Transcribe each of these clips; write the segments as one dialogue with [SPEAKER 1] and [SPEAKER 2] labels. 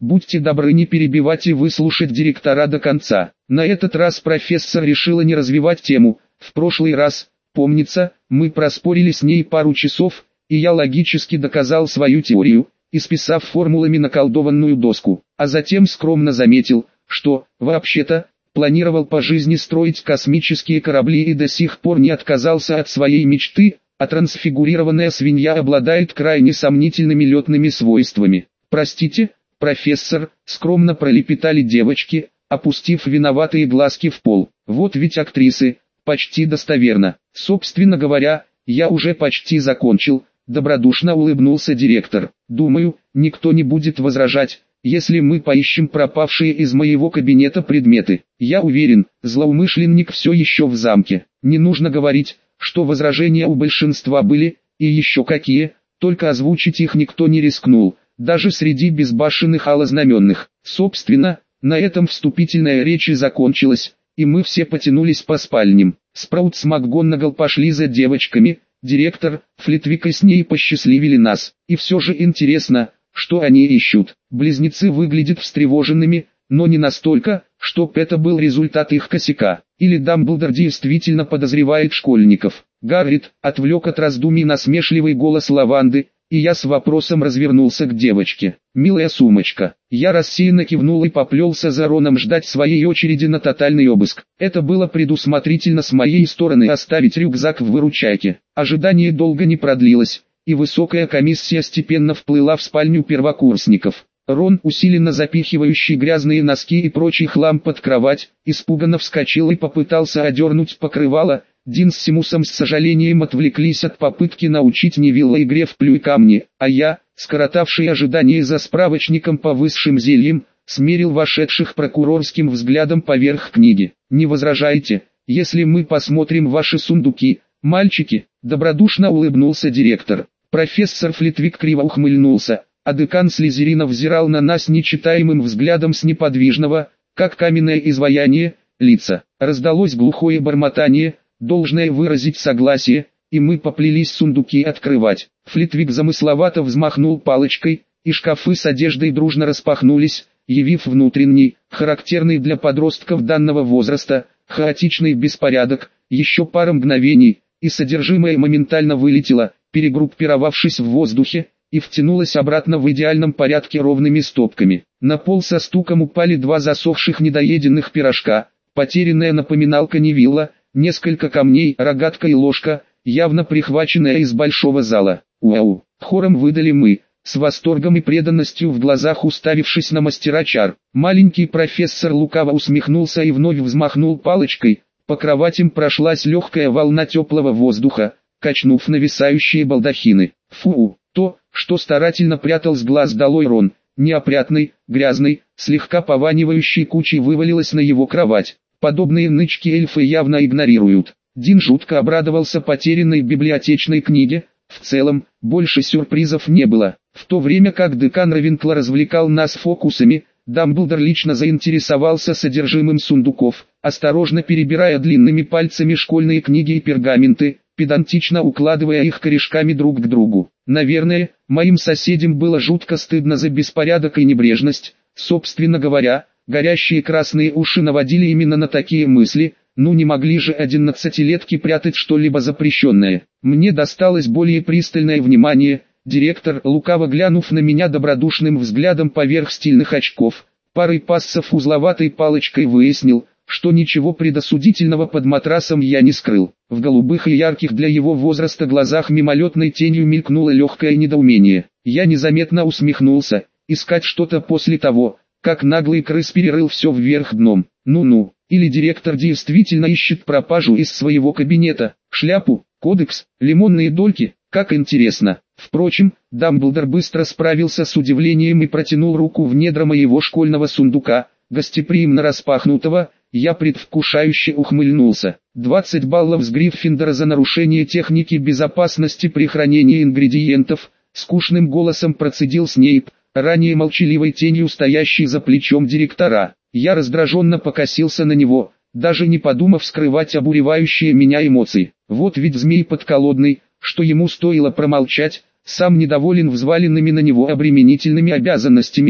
[SPEAKER 1] Будьте добры не перебивать и выслушать директора до конца. На этот раз профессор решила не развивать тему. В прошлый раз, помнится, мы проспорили с ней пару часов, и я логически доказал свою теорию, исписав формулами наколдованную доску. А затем скромно заметил, что, вообще-то, планировал по жизни строить космические корабли и до сих пор не отказался от своей мечты, а трансфигурированная свинья обладает крайне сомнительными летными свойствами. «Простите, профессор», — скромно пролепетали девочки, опустив виноватые глазки в пол. «Вот ведь актрисы, почти достоверно. Собственно говоря, я уже почти закончил», — добродушно улыбнулся директор. «Думаю, никто не будет возражать, если мы поищем пропавшие из моего кабинета предметы. Я уверен, злоумышленник все еще в замке. Не нужно говорить, что возражения у большинства были, и еще какие, только озвучить их никто не рискнул, даже среди безбашенных алознаменных. Собственно, на этом вступительная речь и закончилась, и мы все потянулись по спальням. Спраут с МакГонагал пошли за девочками, директор, Флитвик и с ней посчастливили нас. И все же интересно, что они ищут. Близнецы выглядят встревоженными, но не настолько, чтоб это был результат их косяка. Или Дамблдор действительно подозревает школьников. Гаррит отвлек от раздумий насмешливый голос Лаванды, и я с вопросом развернулся к девочке. «Милая сумочка». Я рассеянно кивнул и поплелся за Роном ждать своей очереди на тотальный обыск. Это было предусмотрительно с моей стороны оставить рюкзак в выручайке. Ожидание долго не продлилось, и высокая комиссия степенно вплыла в спальню первокурсников. Рон, усиленно запихивающий грязные носки и прочий хлам под кровать, испуганно вскочил и попытался одернуть покрывало. Дин с Симусом с сожалением отвлеклись от попытки научить Невилла игре в плюй камни, а я, скоротавший ожидание за справочником по высшим зельям, смерил вошедших прокурорским взглядом поверх книги. «Не возражаете, если мы посмотрим ваши сундуки, мальчики?» — добродушно улыбнулся директор. Профессор Флитвик криво ухмыльнулся, а декан Слизерина взирал на нас нечитаемым взглядом с неподвижного, как каменное изваяние, лица. Раздалось глухое бормотание, должное выразить согласие, и мы поплелись сундуки открывать. Флитвик замысловато взмахнул палочкой, и шкафы с одеждой дружно распахнулись, явив внутренний, характерный для подростков данного возраста, хаотичный беспорядок. Еще пара мгновений, и содержимое моментально вылетело, перегруппировавшись в воздухе, и втянулось обратно в идеальном порядке ровными стопками. На пол со стуком упали два засохших недоеденных пирожка, потерянная напоминалка Невилла, несколько камней, рогатка и ложка, явно прихваченная из большого зала. «Уау!» — хором выдали мы, с восторгом и преданностью в глазах уставившись на мастера чар. Маленький профессор лукаво усмехнулся и вновь взмахнул палочкой. По кроватям прошлась легкая волна теплого воздуха, качнув нависающие балдахины. «Фу!» То, что старательно прятал с глаз долой Рон, неопрятный, грязный, слегка пованивающий кучей вывалилось на его кровать. Подобные нычки эльфы явно игнорируют. Дин жутко обрадовался потерянной библиотечной книге. В целом, больше сюрпризов не было. В то время как декан Равенкла развлекал нас фокусами, Дамблдор лично заинтересовался содержимым сундуков, осторожно перебирая длинными пальцами школьные книги и пергаменты, педантично укладывая их корешками друг к другу. Наверное, моим соседям было жутко стыдно за беспорядок и небрежность. Собственно говоря, горящие красные уши наводили именно на такие мысли. Ну не могли же 11-летки прятать что-либо запрещенное. Мне досталось более пристальное внимание. Директор, лукаво глянув на меня добродушным взглядом поверх стильных очков, парой пассов узловатой палочкой выяснил, что ничего предосудительного под матрасом я не скрыл. В голубых и ярких для его возраста глазах мимолетной тенью мелькнуло легкое недоумение. Я незаметно усмехнулся. Искать что-то после того, как наглый крыс перерыл все вверх дном. Ну-ну, или директор действительно ищет пропажу из своего кабинета, шляпу, кодекс, лимонные дольки, как интересно. Впрочем, Дамблдор быстро справился с удивлением и протянул руку в недра моего школьного сундука, гостеприимно распахнутого. Я предвкушающе ухмыльнулся. 20 баллов с Гриффиндора за нарушение техники безопасности при хранении ингредиентов, скучным голосом процедил Снейп, ранее молчаливой тенью стоящий за плечом директора. Я раздраженно покосился на него, даже не подумав скрывать обуревающие меня эмоции. Вот ведь змей подколодный, что ему стоило промолчать, сам недоволен взваленными на него обременительными обязанностями,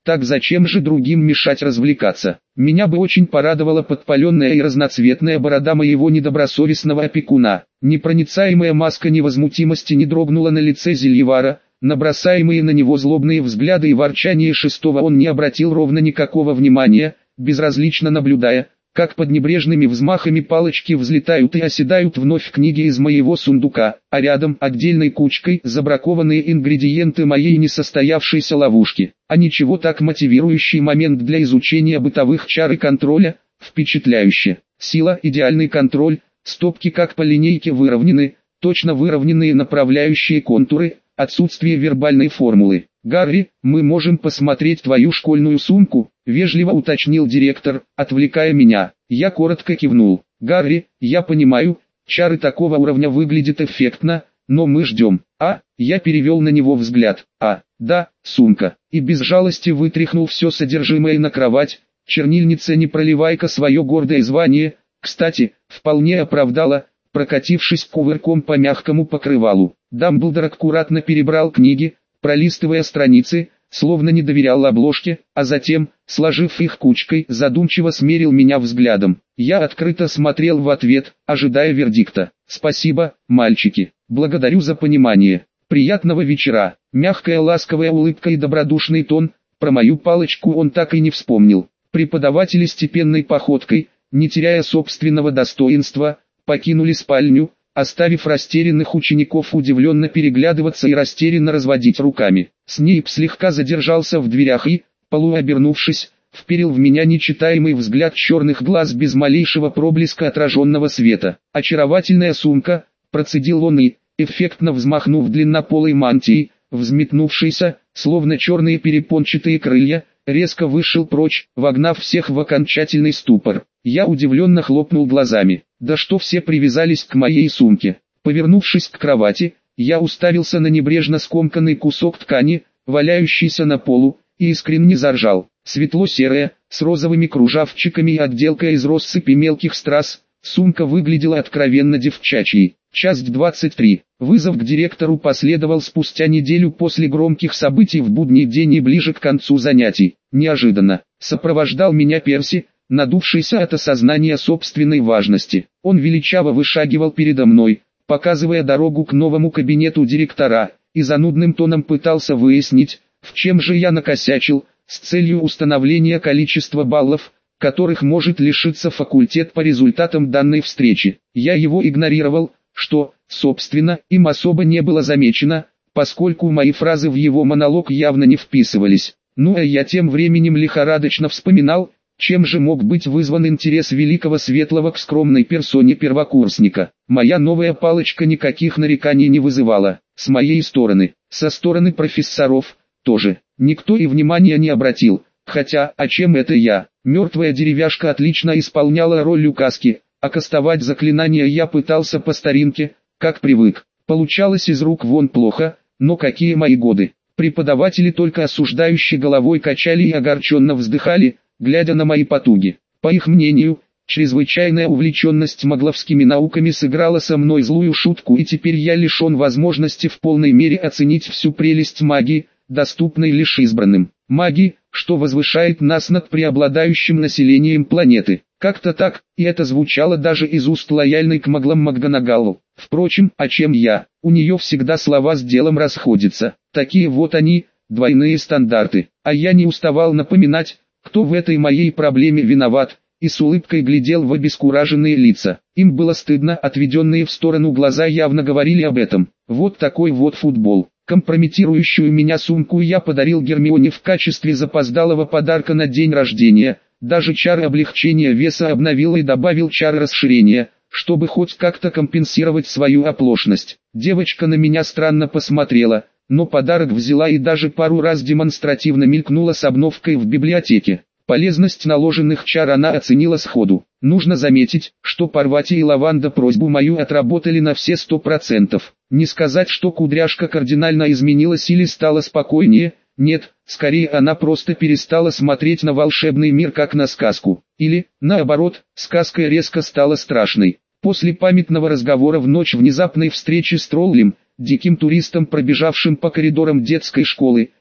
[SPEAKER 1] Так зачем же другим мешать развлекаться? Меня бы очень порадовала подпаленная и разноцветная борода моего недобросовестного опекуна. Непроницаемая маска невозмутимости не дрогнула на лице Зельевара, на бросаемые на него злобные взгляды и ворчание шестого он не обратил ровно никакого внимания, безразлично наблюдая, как под небрежными взмахами палочки взлетают и оседают вновь книги из моего сундука, а рядом отдельной кучкой забракованные ингредиенты моей несостоявшейся ловушки. А ничего так мотивирующий момент для изучения бытовых чар и контроля, впечатляюще. Сила, идеальный контроль, стопки как по линейке выровнены, точно выровненные направляющие контуры, отсутствие вербальной формулы. «Гарри, мы можем посмотреть твою школьную сумку?» – вежливо уточнил директор, отвлекая меня. Я коротко кивнул. «Гарри, я понимаю, чары такого уровня выглядят эффектно, но мы ждем». Я перевел на него взгляд. Да, сумка. И без жалости вытряхнул все содержимое на кровать. Чернильница не проливай-ка свое гордое звание, кстати, вполне оправдала, прокатившись кувырком по мягкому покрывалу. Дамблдор аккуратно перебрал книги, пролистывая страницы, словно не доверял обложке, а затем, сложив их кучкой, задумчиво смерил меня взглядом. Я открыто смотрел в ответ, ожидая вердикта. «Спасибо, мальчики. Благодарю за понимание. Приятного вечера». Мягкая ласковая улыбка и добродушный тон, про мою палочку он так и не вспомнил. Преподаватели степенной походкой, не теряя собственного достоинства, покинули спальню, оставив растерянных учеников удивленно переглядываться и растерянно разводить руками. Снейп слегка задержался в дверях и, полуобернувшись, вперил в меня нечитаемый взгляд черных глаз без малейшего проблеска отраженного света. «Очаровательная сумка», процедил он и, эффектно взмахнув длиннополой мантией, взметнувшейся, словно черные перепончатые крылья, резко вышел прочь, вогнав всех в окончательный ступор. Я удивленно хлопнул глазами. Да что все привязались к моей сумке? Повернувшись к кровати, я уставился на небрежно скомканный кусок ткани, валяющийся на полу, и искренне заржал. Светло-серая, с розовыми кружавчиками и отделкой из россыпи мелких страз, сумка выглядела откровенно девчачьей. Часть 23. Вызов к директору последовал спустя неделю после громких событий в будний день и ближе к концу занятий. Неожиданно сопровождал меня Перси, надувшийся от осознания собственной важности. Он величаво вышагивал передо мной, показывая дорогу к новому кабинету директора, и занудным тоном пытался выяснить, в чем же я накосячил, с целью установления количества баллов, которых может лишиться факультет по результатам данной встречи. Я его игнорировал, что, собственно, им особо не было замечено, поскольку мои фразы в его монолог явно не вписывались. Ну а я тем временем лихорадочно вспоминал, чем же мог быть вызван интерес великого светлого к скромной персоне первокурсника. Моя новая палочка никаких нареканий не вызывала, с моей стороны, со стороны профессоров, тоже. Никто и внимания не обратил, хотя, а чем это я? Мертвая деревяшка отлично исполняла роль указки, а кастовать заклинания я пытался по старинке, как привык. Получалось из рук вон плохо, но какие мои годы. Преподаватели только осуждающие головой качали и огорченно вздыхали, глядя на мои потуги. По их мнению, чрезвычайная увлеченность магловскими науками сыграла со мной злую шутку, и теперь я лишен возможности в полной мере оценить всю прелесть магии, доступной лишь избранным. Магии, что возвышает нас над преобладающим населением планеты. Как-то так, и это звучало даже из уст лояльной к маглам МакГонагалл. Впрочем, а чем я? У нее всегда слова с делом расходятся. Такие вот они, двойные стандарты. А я не уставал напоминать, кто в этой моей проблеме виноват, и с улыбкой глядел в обескураженные лица. Им было стыдно, отведенные в сторону глаза явно говорили об этом. Вот такой вот футбол. Компрометирующую меня сумку я подарил Гермионе в качестве запоздалого подарка на день рождения. Даже чары облегчения веса обновил и добавил чары расширения, чтобы хоть как-то компенсировать свою оплошность. Девочка на меня странно посмотрела, но подарок взяла и даже пару раз демонстративно мелькнула с обновкой в библиотеке. Полезность наложенных чар она оценила сходу. Нужно заметить, что Парвати и Лаванда просьбу мою отработали на все 100%. Не сказать, что кудряшка кардинально изменилась или стала спокойнее, нет, скорее она просто перестала смотреть на волшебный мир как на сказку. Или, наоборот, сказка резко стала страшной. После памятного разговора в ночь внезапной встречи с троллем, диким туристом, пробежавшим по коридорам детской школы,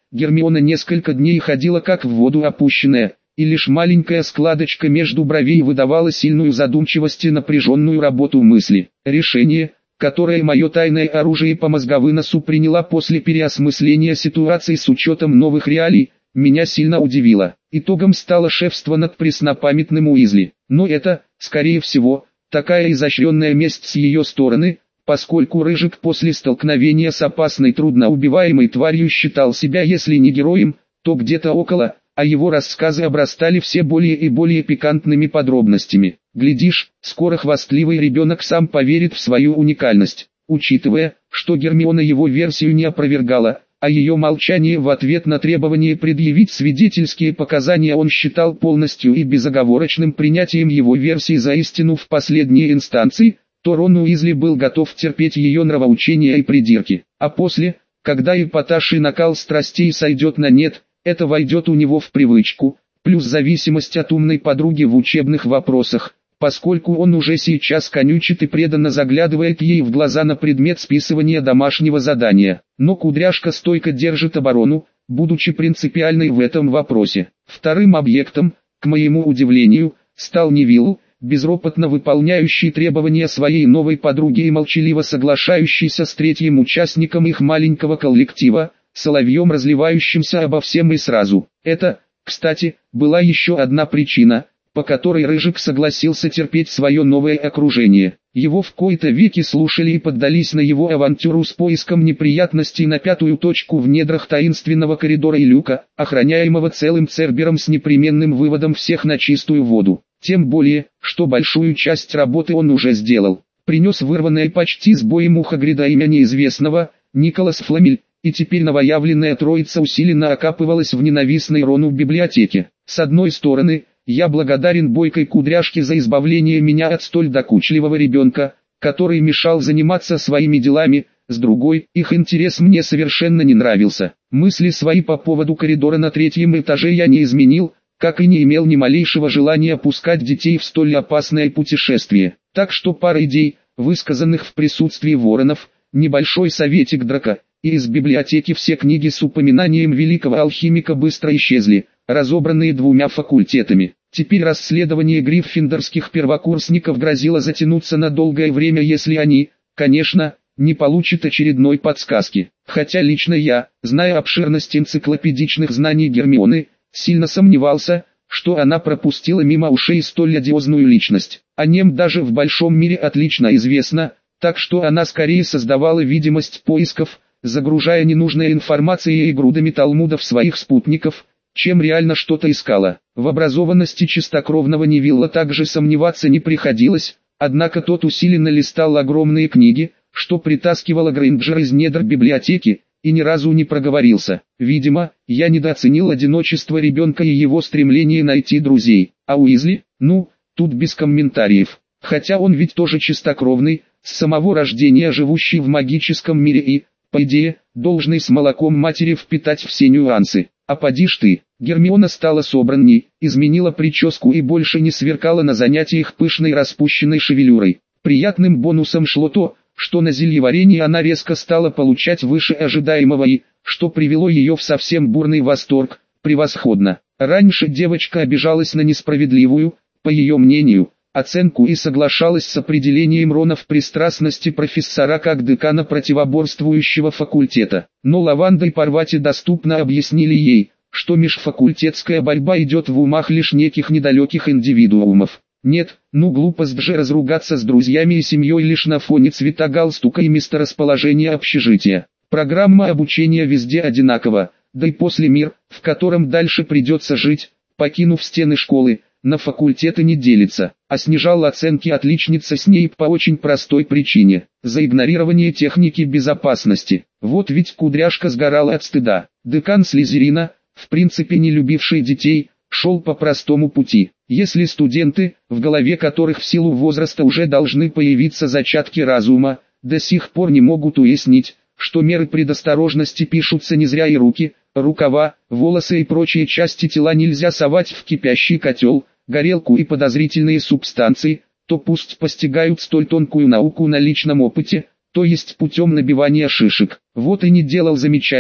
[SPEAKER 1] Гермиона несколько дней ходила как в воду опущенная, и лишь маленькая складочка между бровей выдавала сильную задумчивость и напряженную работу мысли. Решение, которое мое тайное оружие по мозговыносу приняла после переосмысления ситуации с учетом новых реалий, меня сильно удивило. Итогом стало шефство над преснопамятным Уизли. Но это, скорее всего, такая изощренная месть с ее стороны, поскольку Рыжик после столкновения с опасной трудноубиваемой тварью считал себя если не героем, то где-то около, а его рассказы обрастали все более и более пикантными подробностями. Глядишь, скоро хвастливый ребенок сам поверит в свою уникальность. Учитывая, что Гермиона его версию не опровергала, а ее молчание в ответ на требование предъявить свидетельские показания он считал полностью и безоговорочным принятием его версии за истину в последней инстанции, то Рон Уизли был готов терпеть ее нравоучения и придирки. А после, когда эпатаж и накал страстей сойдет на нет, это войдет у него в привычку, плюс зависимость от умной подруги в учебных вопросах, поскольку он уже сейчас конючит и преданно заглядывает ей в глаза на предмет списывания домашнего задания. Но Кудряшка стойко держит оборону, будучи принципиальной в этом вопросе. Вторым объектом, к моему удивлению, стал Невилл, безропотно выполняющий требования своей новой подруги и молчаливо соглашающийся с третьим участником их маленького коллектива, соловьем разливающимся обо всем и сразу. Это, кстати, была еще одна причина, по которой Рыжик согласился терпеть свое новое окружение. Его в кои-то веки слушали и поддались на его авантюру с поиском неприятностей на пятую точку в недрах таинственного коридора и люка, охраняемого целым Цербером с непременным выводом всех на чистую воду. Тем более, что большую часть работы он уже сделал. Принес вырванное почти с боем у Хагрида имя неизвестного, Николас Фламель, и теперь новоявленная троица усиленно окапывалась в ненавистной Рону библиотеке. С одной стороны, я благодарен бойкой Кудряшке за избавление меня от столь докучливого ребенка, который мешал заниматься своими делами, с другой, их интерес мне совершенно не нравился. Мысли свои по поводу коридора на третьем этаже я не изменил, как и не имел ни малейшего желания пускать детей в столь опасное путешествие. Так что пара идей, высказанных в присутствии воронов, небольшой советик Драка, и из библиотеки все книги с упоминанием великого алхимика быстро исчезли, разобранные двумя факультетами. Теперь расследование гриффиндорских первокурсников грозило затянуться на долгое время, если они, конечно, не получат очередной подсказки. Хотя лично я, зная обширность энциклопедичных знаний Гермионы, сильно сомневался, что она пропустила мимо ушей столь одиозную личность. О нем даже в большом мире отлично известно, так что она скорее создавала видимость поисков, загружая ненужной информацией и грудами талмудов своих спутников, чем реально что-то искала. В образованности чистокровного Невилла также сомневаться не приходилось, однако тот усиленно листал огромные книги, что притаскивало Грейнджер из недр библиотеки, и ни разу не проговорился. Видимо, я недооценил одиночество ребенка и его стремление найти друзей. А Уизли? Ну, тут без комментариев. Хотя он ведь тоже чистокровный, с самого рождения живущий в магическом мире и, по идее, должный с молоком матери впитать все нюансы. А поди ж ты, Гермиона стала собранней, изменила прическу и больше не сверкала на занятиях пышной распущенной шевелюрой. Приятным бонусом шло то, что на зельеварении она резко стала получать выше ожидаемого и, что привело ее в совсем бурный восторг, превосходно. Раньше девочка обижалась на несправедливую, по ее мнению, оценку и соглашалась с определением Рона в пристрастности профессора как декана противоборствующего факультета. Но Лаванда и Парвати доступно объяснили ей, что межфакультетская борьба идет в умах лишь неких недалеких индивидуумов. Нет, ну глупость же разругаться с друзьями и семьей лишь на фоне цвета галстука и месторасположения общежития. Программа обучения везде одинакова, да и после мир, в котором дальше придется жить, покинув стены школы, на факультеты не делится, а снижал оценки отличница Снейп по очень простой причине – за игнорирование техники безопасности. Вот ведь Кудряшка сгорала от стыда. Декан Слизерина, в принципе не любивший детей, шел по простому пути. Если студенты, в голове которых в силу возраста уже должны появиться зачатки разума, до сих пор не могут уяснить, что меры предосторожности пишутся не зря и руки, рукава, волосы и прочие части тела нельзя совать в кипящий котел, горелку и подозрительные субстанции, то пусть постигают столь тонкую науку на личном опыте, то есть путем набивания шишек. Вот и не делал замечаний,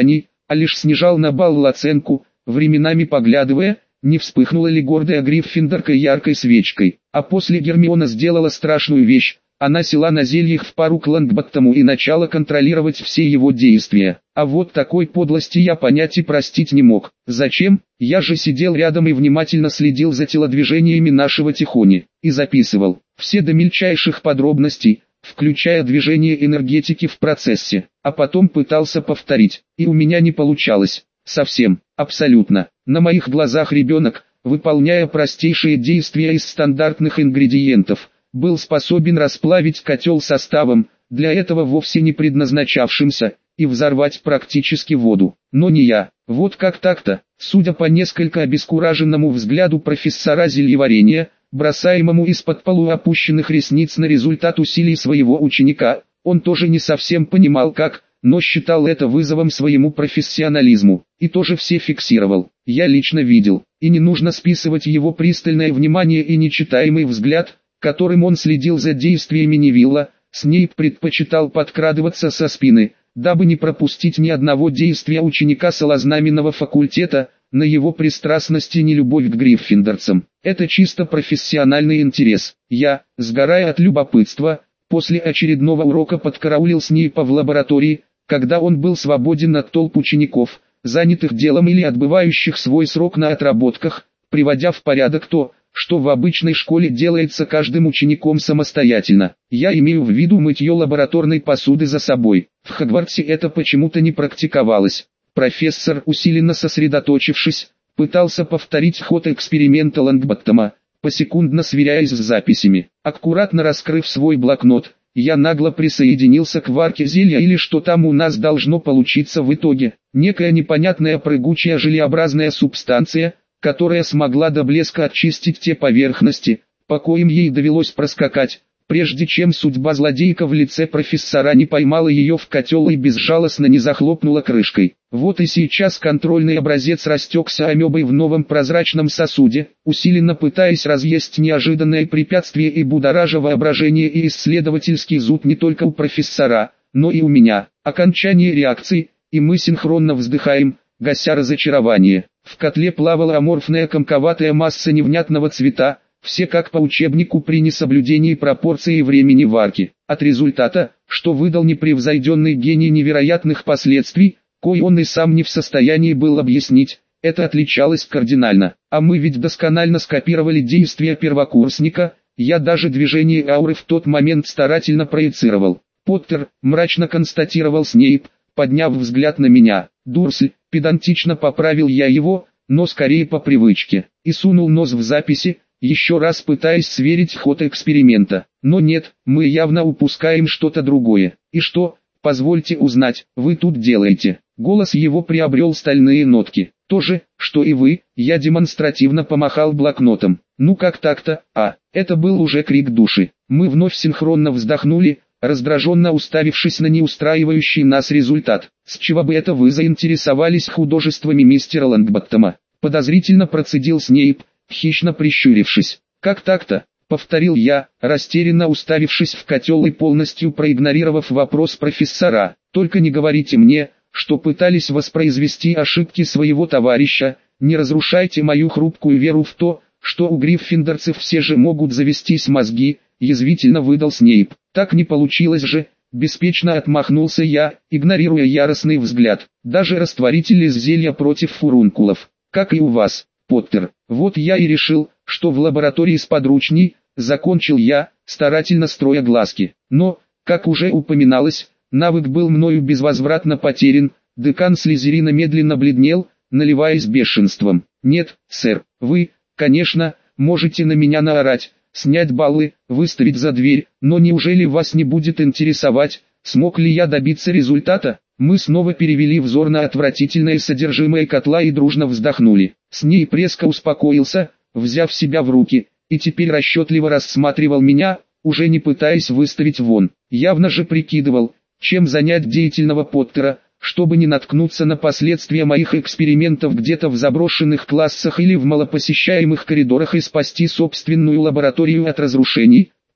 [SPEAKER 1] а лишь снижал на балл оценку, временами поглядывая, не вспыхнула ли гордая Гриффиндорка яркой свечкой. А после Гермиона сделала страшную вещь. Она села на зельях в пару к Лонгботтому и начала контролировать все его действия. А вот такой подлости я понять и простить не мог. Зачем? Я же сидел рядом и внимательно следил за телодвижениями нашего Тихони. И записывал. Все до мельчайших подробностей, включая движение энергетики в процессе. А потом пытался повторить. И у меня не получалось. Совсем. Абсолютно. На моих глазах ребенок, выполняя простейшие действия из стандартных ингредиентов, был способен расплавить котел составом, для этого вовсе не предназначавшимся, и взорвать практически воду. Но не я. Вот как так-то, судя по несколько обескураженному взгляду профессора зельеварения, бросаемому из-под полуопущенных ресниц на результат усилий своего ученика, он тоже не совсем понимал как, но считал это вызовом своему профессионализму, и тоже все фиксировал. Я лично видел, и не нужно списывать его пристальное внимание и нечитаемый взгляд, которым он следил за действиями Невилла. Снейп предпочитал подкрадываться со спины, дабы не пропустить ни одного действия ученика Салазнаменного факультета, на его пристрастность и нелюбовь к гриффиндорцам. Это чисто профессиональный интерес. Я, сгорая от любопытства, после очередного урока подкараулил Снейпа в лаборатории, когда он был свободен от толп учеников, занятых делом или отбывающих свой срок на отработках, приводя в порядок то, что в обычной школе делается каждым учеником самостоятельно. Я имею в виду мытье лабораторной посуды за собой. В Хогвартсе это почему-то не практиковалось. Профессор, усиленно сосредоточившись, пытался повторить ход эксперимента Лонгботтома, посекундно сверяясь с записями. Аккуратно раскрыв свой блокнот, я нагло присоединился к варке зелья или что там у нас должно получиться в итоге. Некая непонятная прыгучая желеобразная субстанция, которая смогла до блеска очистить те поверхности, по коим ей довелось проскакать, прежде чем судьба злодейка в лице профессора не поймала ее в котел и безжалостно не захлопнула крышкой. Вот и сейчас контрольный образец растекся амебой в новом прозрачном сосуде, усиленно пытаясь разъесть неожиданное препятствие и будоража воображение и исследовательский зуд не только у профессора, но и у меня. Окончание реакции, и мы синхронно вздыхаем, гася разочарование. В котле плавала аморфная комковатая масса невнятного цвета, все как по учебнику при несоблюдении пропорций и времени варки. От результата, что выдал непревзойденный гений невероятных последствий, кой он и сам не в состоянии был объяснить, это отличалось кардинально. А мы ведь досконально скопировали действия первокурсника, я даже движение ауры в тот момент старательно проецировал. «Поттер», мрачно констатировал Снейп, подняв взгляд на меня. «Дурсль», педантично поправил я его, но скорее по привычке, и сунул нос в записи, еще раз пытаясь сверить ход эксперимента. Но нет, мы явно упускаем что-то другое. «И что, позвольте узнать, вы тут делаете?» Голос его приобрел стальные нотки. «То же, что и вы», я демонстративно помахал блокнотом. «Ну как так-то?» Это был уже крик души. Мы вновь синхронно вздохнули, раздраженно уставившись на неустраивающий нас результат. «С чего бы это вы заинтересовались художествами мистера Лонгботтома?» Подозрительно процедил Снейп, хищно прищурившись. «Как так-то?» — повторил я, растерянно уставившись в котел и полностью проигнорировав вопрос профессора. «Только не говорите мне, что пытались воспроизвести ошибки своего товарища, не разрушайте мою хрупкую веру в то, что у гриффиндорцев все же могут завестись мозги», — язвительно выдал Снейп. «Так не получилось же», — беспечно отмахнулся я, игнорируя яростный взгляд. «Даже растворитель из зелья против фурункулов, как и у вас, Поттер. Вот я и решил, что в лаборатории сподручней», — закончил я, старательно строя глазки. Но, как уже упоминалось, навык был мною безвозвратно потерян. Декан Слизерина медленно бледнел, наливаясь бешенством. «Нет, сэр, вы, конечно, можете на меня наорать, снять баллы, выставить за дверь, но неужели вас не будет интересовать, смог ли я добиться результата?» Мы снова перевели взор на отвратительное содержимое котла и дружно вздохнули. Снейп резко успокоился, взяв себя в руки, и теперь расчетливо рассматривал меня, уже не пытаясь выставить вон. Явно же прикидывал, чем занять деятельного Поттера, чтобы не наткнуться на последствия моих экспериментов где-то в заброшенных классах или в малопосещаемых коридорах и спасти собственную лабораторию от разрушений.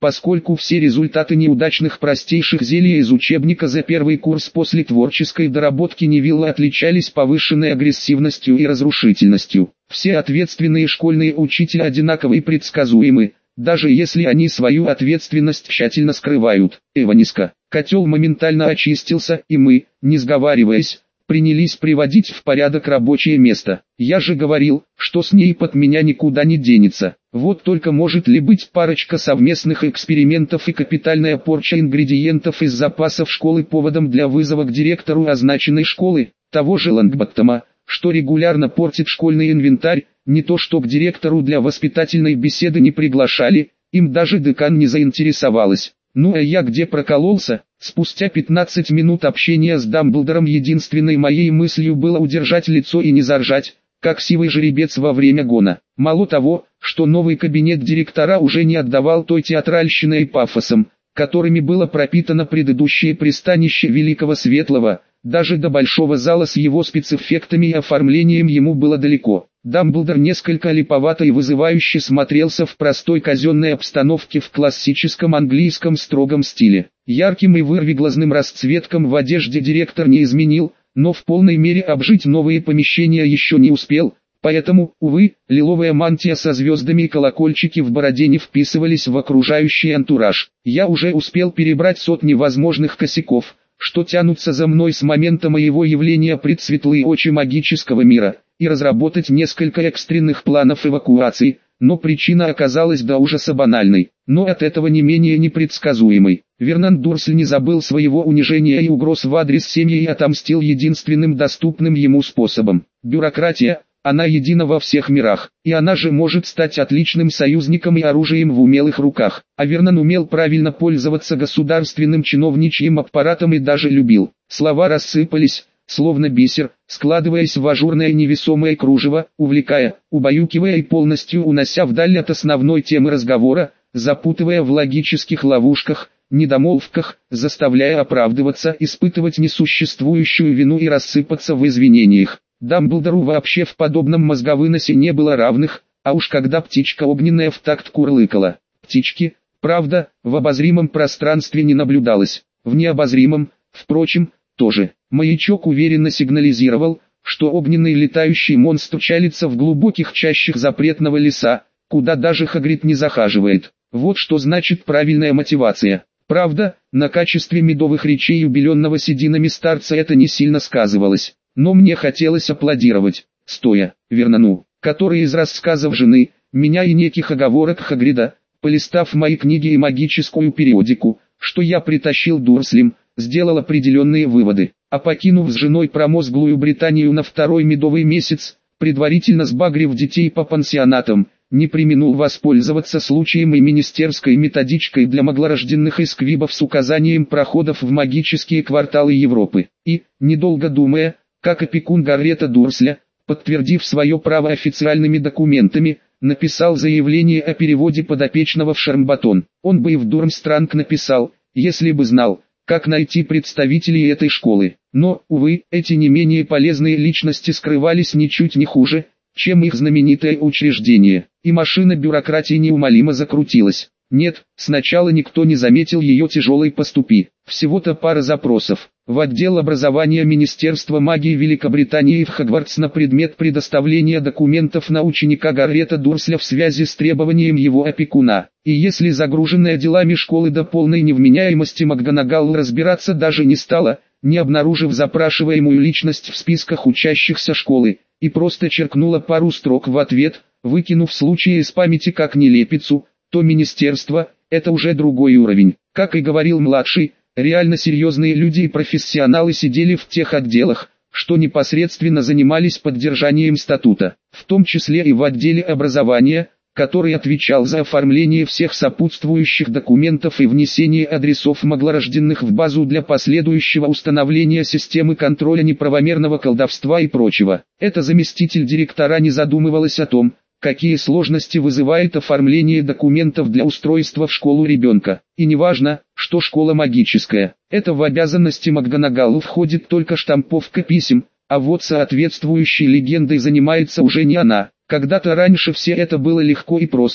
[SPEAKER 1] поскольку все результаты неудачных простейших зелий из учебника за первый курс после творческой доработки Невилла отличались повышенной агрессивностью и разрушительностью. Все ответственные школьные учителя одинаковы и предсказуемы, даже если они свою ответственность тщательно скрывают. Эваниска. Котел моментально очистился, и мы, не сговариваясь, принялись приводить в порядок рабочее место. Я же говорил, что с ней под меня никуда не денется. Вот только может ли быть парочка совместных экспериментов и капитальная порча ингредиентов из запасов школы поводом для вызова к директору означенной школы, того же Лонгботтома, что регулярно портит школьный инвентарь, не то что к директору для воспитательной беседы не приглашали, им даже декан не заинтересовалась. Ну а я где прокололся? Спустя 15 минут общения с Дамблдором единственной моей мыслью было удержать лицо и не заржать, как сивый жеребец во время гона. Мало того, что новый кабинет директора уже не отдавал той театральщиной и пафосом, которыми было пропитано предыдущее пристанище Великого Светлого, даже до большого зала с его спецэффектами и оформлением ему было далеко. Дамблдор несколько липовато и вызывающе смотрелся в простой казенной обстановке в классическом английском строгом стиле. Ярким и вырвиглазным расцветкам в одежде директор не изменил, но в полной мере обжить новые помещения еще не успел, поэтому, увы, лиловая мантия со звездами и колокольчики в бороде не вписывались в окружающий антураж. Я уже успел перебрать сотни возможных косяков, что тянутся за мной с момента моего явления пред светлые очи магического мира, и разработать несколько экстренных планов эвакуации, но причина оказалась до ужаса банальной, но от этого не менее непредсказуемой. Вернон Дурсль не забыл своего унижения и угроз в адрес семьи и отомстил единственным доступным ему способом. Бюрократия, она едина во всех мирах, и она же может стать отличным союзником и оружием в умелых руках. А Вернон умел правильно пользоваться государственным чиновничьим аппаратом и даже любил. Слова рассыпались, словно бисер, складываясь в ажурное невесомое кружево, увлекая, убаюкивая и полностью унося вдаль от основной темы разговора, запутывая в логических ловушках, недомолвках, заставляя оправдываться, испытывать несуществующую вину и рассыпаться в извинениях. Дамблдору вообще в подобном мозговыносе не было равных, а уж когда птичка огненная в такт курлыкала. Птички, правда, в обозримом пространстве не наблюдалось, в необозримом, впрочем, тоже. Маячок уверенно сигнализировал, что огненный летающий монстр чалится в глубоких чащах запретного леса, куда даже Хагрид не захаживает. Вот что значит правильная мотивация. Правда, на качестве медовых речей убеленного сединами старца это не сильно сказывалось. Но мне хотелось аплодировать, стоя, Вернону, который из рассказов жены, меня и неких оговорок Хагрида, полистав мои книги и магическую периодику, что я притащил Дурслем, сделал определенные выводы. А покинув с женой промозглую Британию на второй медовый месяц, предварительно сбагрив детей по пансионатам, не преминул воспользоваться случаем и министерской методичкой для маглорожденных эсквибов с указанием проходов в магические кварталы Европы. И, недолго думая, как опекун Гаррета Дурсля, подтвердив свое право официальными документами, написал заявление о переводе подопечного в Шармбатон. Он бы и в Дурмстранг написал, если бы знал, как найти представителей этой школы. Но, увы, эти не менее полезные личности скрывались ничуть не хуже, чем их знаменитое учреждение. И машина бюрократии неумолимо закрутилась. Нет, сначала никто не заметил ее тяжелой поступи. Всего-то пара запросов в отдел образования Министерства магии Великобритании и в Хогвартс на предмет предоставления документов на ученика Гаррета Дурсля в связи с требованием его опекуна. И если загруженная делами школы до полной невменяемости МакГонагал разбираться даже не стала, не обнаружив запрашиваемую личность в списках учащихся школы, и просто черкнула пару строк в ответ, выкинув случай из памяти как нелепицу, то министерство – это уже другой уровень. Как и говорил младший, реально серьезные люди и профессионалы сидели в тех отделах, что непосредственно занимались поддержанием статута, в том числе и в отделе образования, который отвечал за оформление всех сопутствующих документов и внесение адресов маглорожденных в базу для последующего установления системы контроля неправомерного колдовства и прочего. Эта заместитель директора не задумывалась о том, какие сложности вызывает оформление документов для устройства в школу ребенка. И не важно, что школа магическая. Это в обязанности МакГонагалл входит только штамповка писем, а вот соответствующей легендой занимается уже не она. Когда-то раньше все это было легко и просто,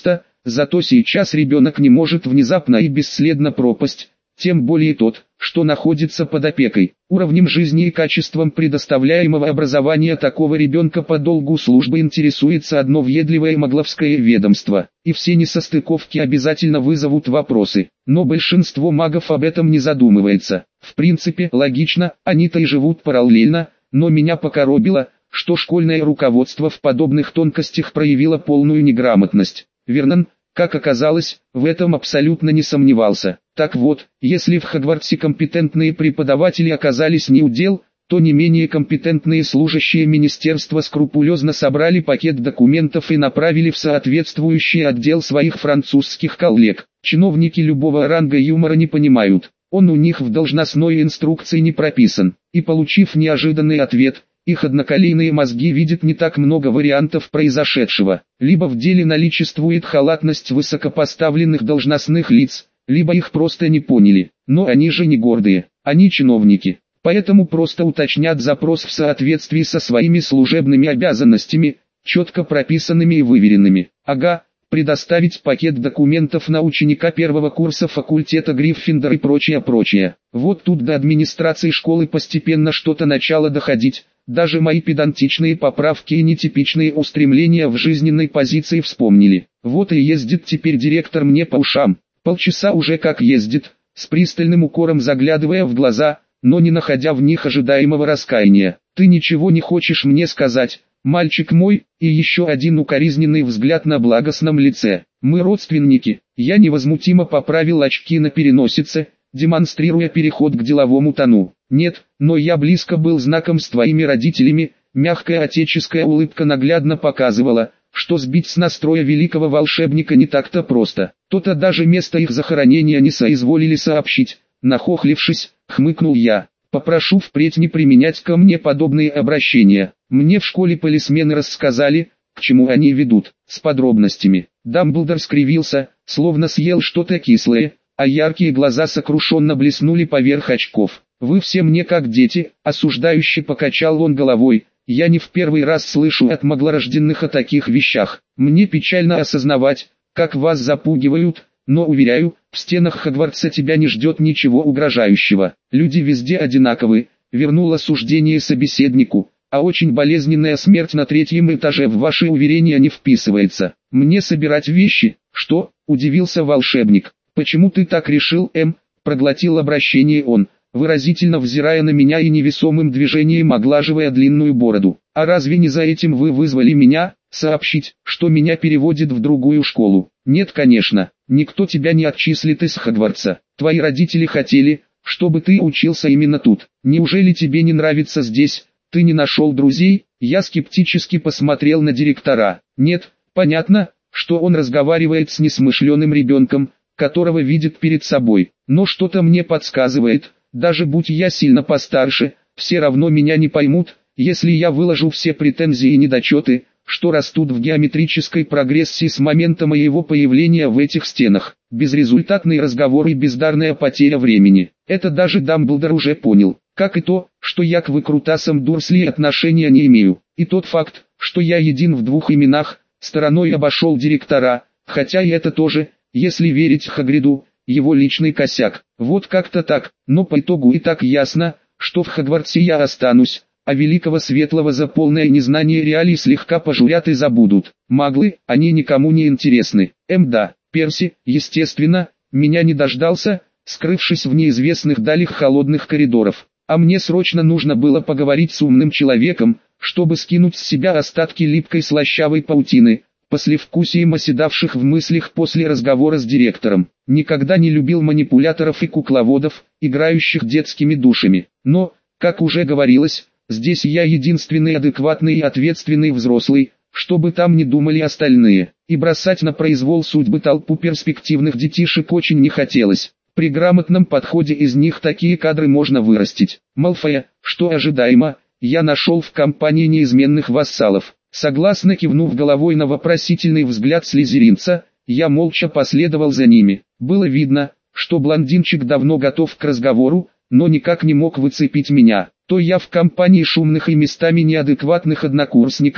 [SPEAKER 1] Зато сейчас ребенок не может внезапно и бесследно пропасть, тем более тот, что находится под опекой. Уровнем жизни и качеством предоставляемого образования такого ребенка по долгу службы интересуется одно въедливое магловское ведомство, и все несостыковки обязательно вызовут вопросы. Но большинство магов об этом не задумывается. В принципе, логично, они-то и живут параллельно, но меня покоробило, что школьное руководство в подобных тонкостях проявило полную неграмотность. Вернон, как оказалось, в этом абсолютно не сомневался. Так вот, если в Хогвартсе компетентные преподаватели оказались неудел, то не менее компетентные служащие министерства скрупулезно собрали пакет документов и направили в соответствующий отдел своих французских коллег. Чиновники любого ранга юмора не понимают, он у них в должностной инструкции не прописан. И получив неожиданный ответ, их одноколейные мозги видят не так много вариантов произошедшего. Либо в деле наличествует халатность высокопоставленных должностных лиц, либо их просто не поняли. Но они же не гордые, они чиновники. Поэтому просто уточнят запрос в соответствии со своими служебными обязанностями, четко прописанными и выверенными. Ага, предоставить пакет документов на ученика первого курса факультета Гриффиндор и прочее. Вот тут до администрации школы постепенно что-то начало доходить. Даже мои педантичные поправки и нетипичные устремления в жизненной позиции вспомнили. Вот и ездит теперь директор мне по ушам. Полчаса уже как ездит, с пристальным укором заглядывая в глаза, но не находя в них ожидаемого раскаяния. «Ты ничего не хочешь мне сказать, мальчик мой?» И еще один укоризненный взгляд на благостном лице. «Мы родственники». Я невозмутимо поправил очки на переносице, демонстрируя переход к деловому тону. «Нет, но я близко был знаком с твоими родителями», мягкая отеческая улыбка наглядно показывала, что сбить с настроя великого волшебника не так-то просто. То-то даже место их захоронения не соизволили сообщить. Нахохлившись, хмыкнул я. «Попрошу впредь не применять ко мне подобные обращения. Мне в школе полисмены рассказали, к чему они ведут, с подробностями». Дамблдор скривился, словно съел что-то кислое, а яркие глаза сокрушенно блеснули поверх очков. «Вы все мне как дети», — осуждающе покачал он головой. «Я не в первый раз слышу от маглорожденных о таких вещах. Мне печально осознавать, как вас запугивают, но уверяю, в стенах Хогвартса тебя не ждет ничего угрожающего. Люди везде одинаковы», — вернул осуждение собеседнику, «а очень болезненная смерть на 3-м этаже в ваши уверения не вписывается. Мне собирать вещи?» «Что?» — удивился волшебник. «Почему ты так решил, М?» — проглотил обращение он, выразительно взирая на меня и невесомым движением оглаживая длинную бороду. «А разве не за этим вы вызвали меня, сообщить, что меня переводят в другую школу?» «Нет, конечно, никто тебя не отчислит из Хогвартса. Твои родители хотели, чтобы ты учился именно тут. Неужели тебе не нравится здесь? Ты не нашел друзей?» Я скептически посмотрел на директора. «Нет, понятно, что он разговаривает с несмышленым ребенком, которого видит перед собой, но что-то мне подсказывает, даже будь я сильно постарше, все равно меня не поймут, если я выложу все претензии и недочеты, что растут в геометрической прогрессии с момента моего появления в этих стенах. Безрезультатный разговор и бездарная потеря времени. Это даже Дамблдор уже понял, как и то, что я к выкрутасам Дурсли отношения не имею, и тот факт, что я един в 2 именах, стороной обошел директора, хотя и это тоже, если верить Хагриду, его личный косяк. Вот как-то так, но по итогу и так ясно, что в Хогвартсе я останусь, а великого светлого за полное незнание реалий слегка пожурят и забудут. Маглы, они никому не интересны. Да, Перси, естественно, меня не дождался, скрывшись в неизвестных далях холодных коридоров. А мне срочно нужно было поговорить с умным человеком, чтобы скинуть с себя остатки липкой слащавой паутины, послевкусием оседавших в мыслях после разговора с директором. Никогда не любил манипуляторов и кукловодов, играющих детскими душами. Но, как уже говорилось, здесь я единственный адекватный и ответственный взрослый, чтобы там не думали остальные. И бросать на произвол судьбы толпу перспективных детишек очень не хотелось. При грамотном подходе из них такие кадры можно вырастить. Малфоя, что ожидаемо, я нашел в компании неизменных вассалов. Согласно кивнув головой на вопросительный взгляд слизеринца, я молча последовал за ними. Было видно, что блондинчик давно готов к разговору, но никак не мог выцепить меня. То я в компании шумных и местами неадекватных однокурсников,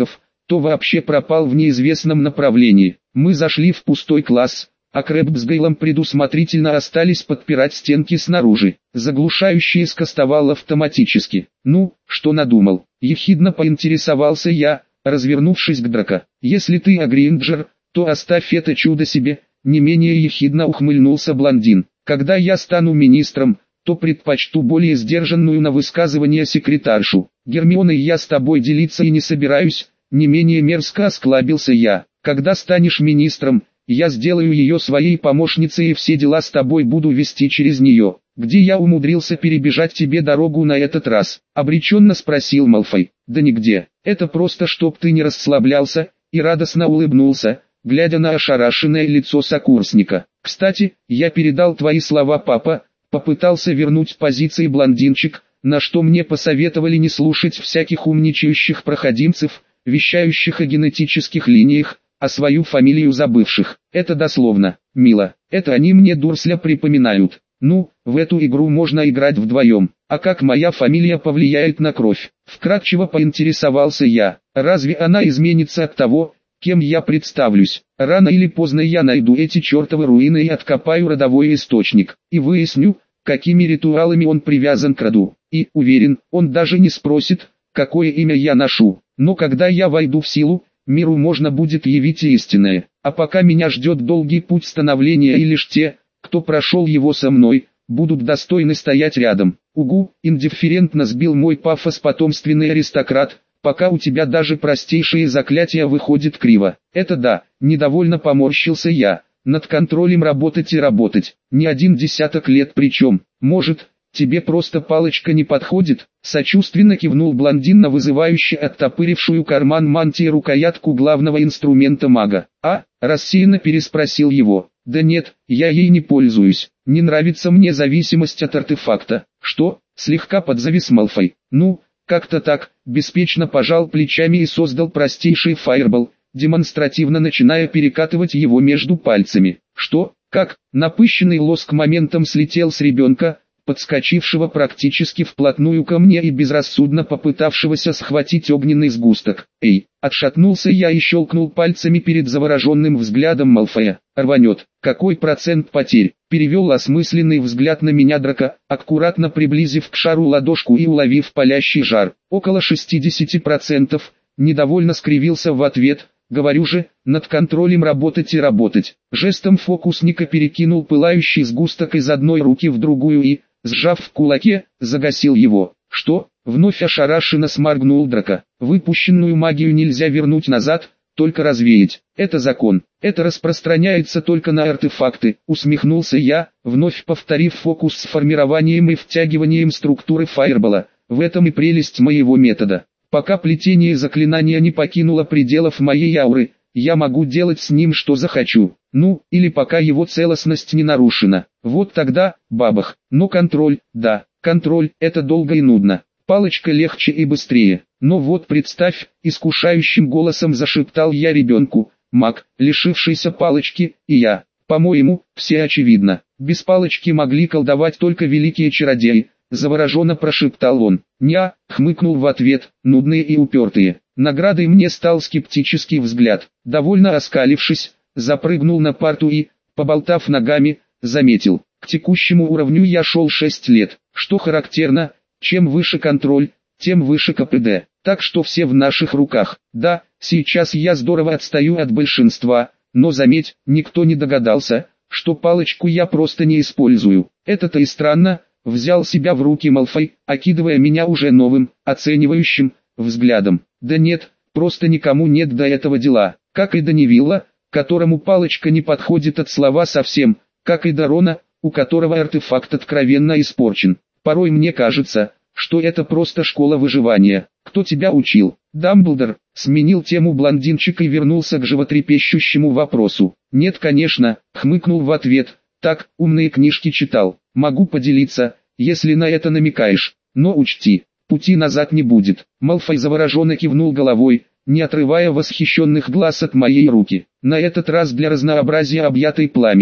[SPEAKER 1] то вообще пропал в неизвестном направлении. Мы зашли в пустой класс, а Крэб с Гейлом предусмотрительно остались подпирать стенки снаружи. Заглушающий скостовал автоматически. «Ну, что надумал?» — ехидно поинтересовался я, развернувшись к Драко. «Если ты Агринджер, то оставь это чудо себе», — не менее ехидно ухмыльнулся блондин. «Когда я стану министром, то предпочту более сдержанную на высказывание секретаршу. Гермионой я с тобой делиться и не собираюсь», — не менее мерзко осклабился я. «Когда станешь министром, я сделаю ее своей помощницей и все дела с тобой буду вести через нее. Где я умудрился перебежать тебе дорогу на этот раз?» — обреченно спросил Малфой. «Да нигде. Это просто чтоб ты не расслаблялся», и радостно улыбнулся, глядя на ошарашенное лицо сокурсника. «Кстати, я передал твои слова, папа», — попытался вернуть позиции блондинчик, на что мне посоветовали не слушать всяких умничающих проходимцев, вещающих о генетических линиях, а свою фамилию забывших. Это дословно, мило. Это они мне Дурсля припоминают. Ну, в эту игру можно играть вдвоем. А как моя фамилия повлияет на кровь? Вкратчиво поинтересовался я. Разве она изменится от того, кем я представлюсь? Рано или поздно я найду эти чертовы руины и откопаю родовой источник. И выясню, какими ритуалами он привязан к роду. И, уверен, он даже не спросит, какое имя я ношу. Но когда я войду в силу, миру можно будет явить истинное. А пока меня ждет долгий путь становления, и лишь те, кто прошел его со мной, будут достойны стоять рядом. Угу, индифферентно сбил мой пафос потомственный аристократ, пока у тебя даже простейшие заклятия выходят криво. Это да, недовольно поморщился я. Над контролем работать и работать, не один десяток лет причем. Может, тебе просто палочка не подходит?» Сочувственно кивнул блондин на вызывающе оттопырившую карман мантии рукоятку главного инструмента мага. «А?» — рассеянно переспросил его. «Да нет, я ей не пользуюсь. Не нравится мне зависимость от артефакта». «Что?» — слегка подзавис Малфой. «Ну, как-то так», — беспечно пожал плечами и создал простейший фаербол, демонстративно начиная перекатывать его между пальцами. «Что? Как?» — напыщенный лоск моментом слетел с ребенка, подскочившего практически вплотную ко мне и безрассудно попытавшегося схватить огненный сгусток. «Эй!» — отшатнулся я и щелкнул пальцами перед завороженным взглядом Малфоя. «Рванет! Какой процент потерь?» — перевел осмысленный взгляд на меня Драко, аккуратно приблизив к шару ладошку и уловив палящий жар. «Около 60%, недовольно скривился в ответ. «Говорю же, над контролем работать и работать». Жестом фокусника перекинул пылающий сгусток из одной руки в другую и, сжав в кулаке, загасил его. «Что?» — вновь ошарашенно сморгнул Драко. «Выпущенную магию нельзя вернуть назад, только развеять. Это закон. Это распространяется только на артефакты», — усмехнулся я, вновь повторив фокус с формированием и втягиванием структуры фаербола. В этом и прелесть моего метода. Пока плетение заклинания не покинуло пределов моей ауры, я могу делать с ним что захочу. Ну, или пока его целостность не нарушена. Вот тогда, бабах. Но контроль, да, контроль, это долго и нудно. Палочка легче и быстрее. Но вот представь, искушающим голосом зашептал я ребенку, маг, лишившийся палочки, и я. По-моему, все очевидно. Без палочки могли колдовать только великие чародеи. Завороженно прошептал он. «Ня», — хмыкнул в ответ, нудные и упертые. Наградой мне стал скептический взгляд. Довольно оскалившись, запрыгнул на парту и, поболтав ногами, заметил. К текущему уровню я шел 6 лет. Что характерно, чем выше контроль, тем выше КПД. Так что все в наших руках. Да, сейчас я здорово отстаю от большинства, но заметь, никто не догадался, что палочку я просто не использую. Это-то и странно. Взял себя в руки Малфой, окидывая меня уже новым, оценивающим взглядом. «Да нет, просто никому нет до этого дела, как и до Невилла, которому палочка не подходит от слова совсем, как и до Рона, у которого артефакт откровенно испорчен. Порой мне кажется, что это просто школа выживания. Кто тебя учил?» «Дамблдор», — сменил тему блондинчик и вернулся к животрепещущему вопросу. «Нет, конечно», — хмыкнул в ответ. «Так, умные книжки читал. Могу поделиться, если на это намекаешь. Но учти, пути назад не будет». Малфой завороженно кивнул головой, не отрывая восхищенных глаз от моей руки. На этот раз для разнообразия объятой пламенем.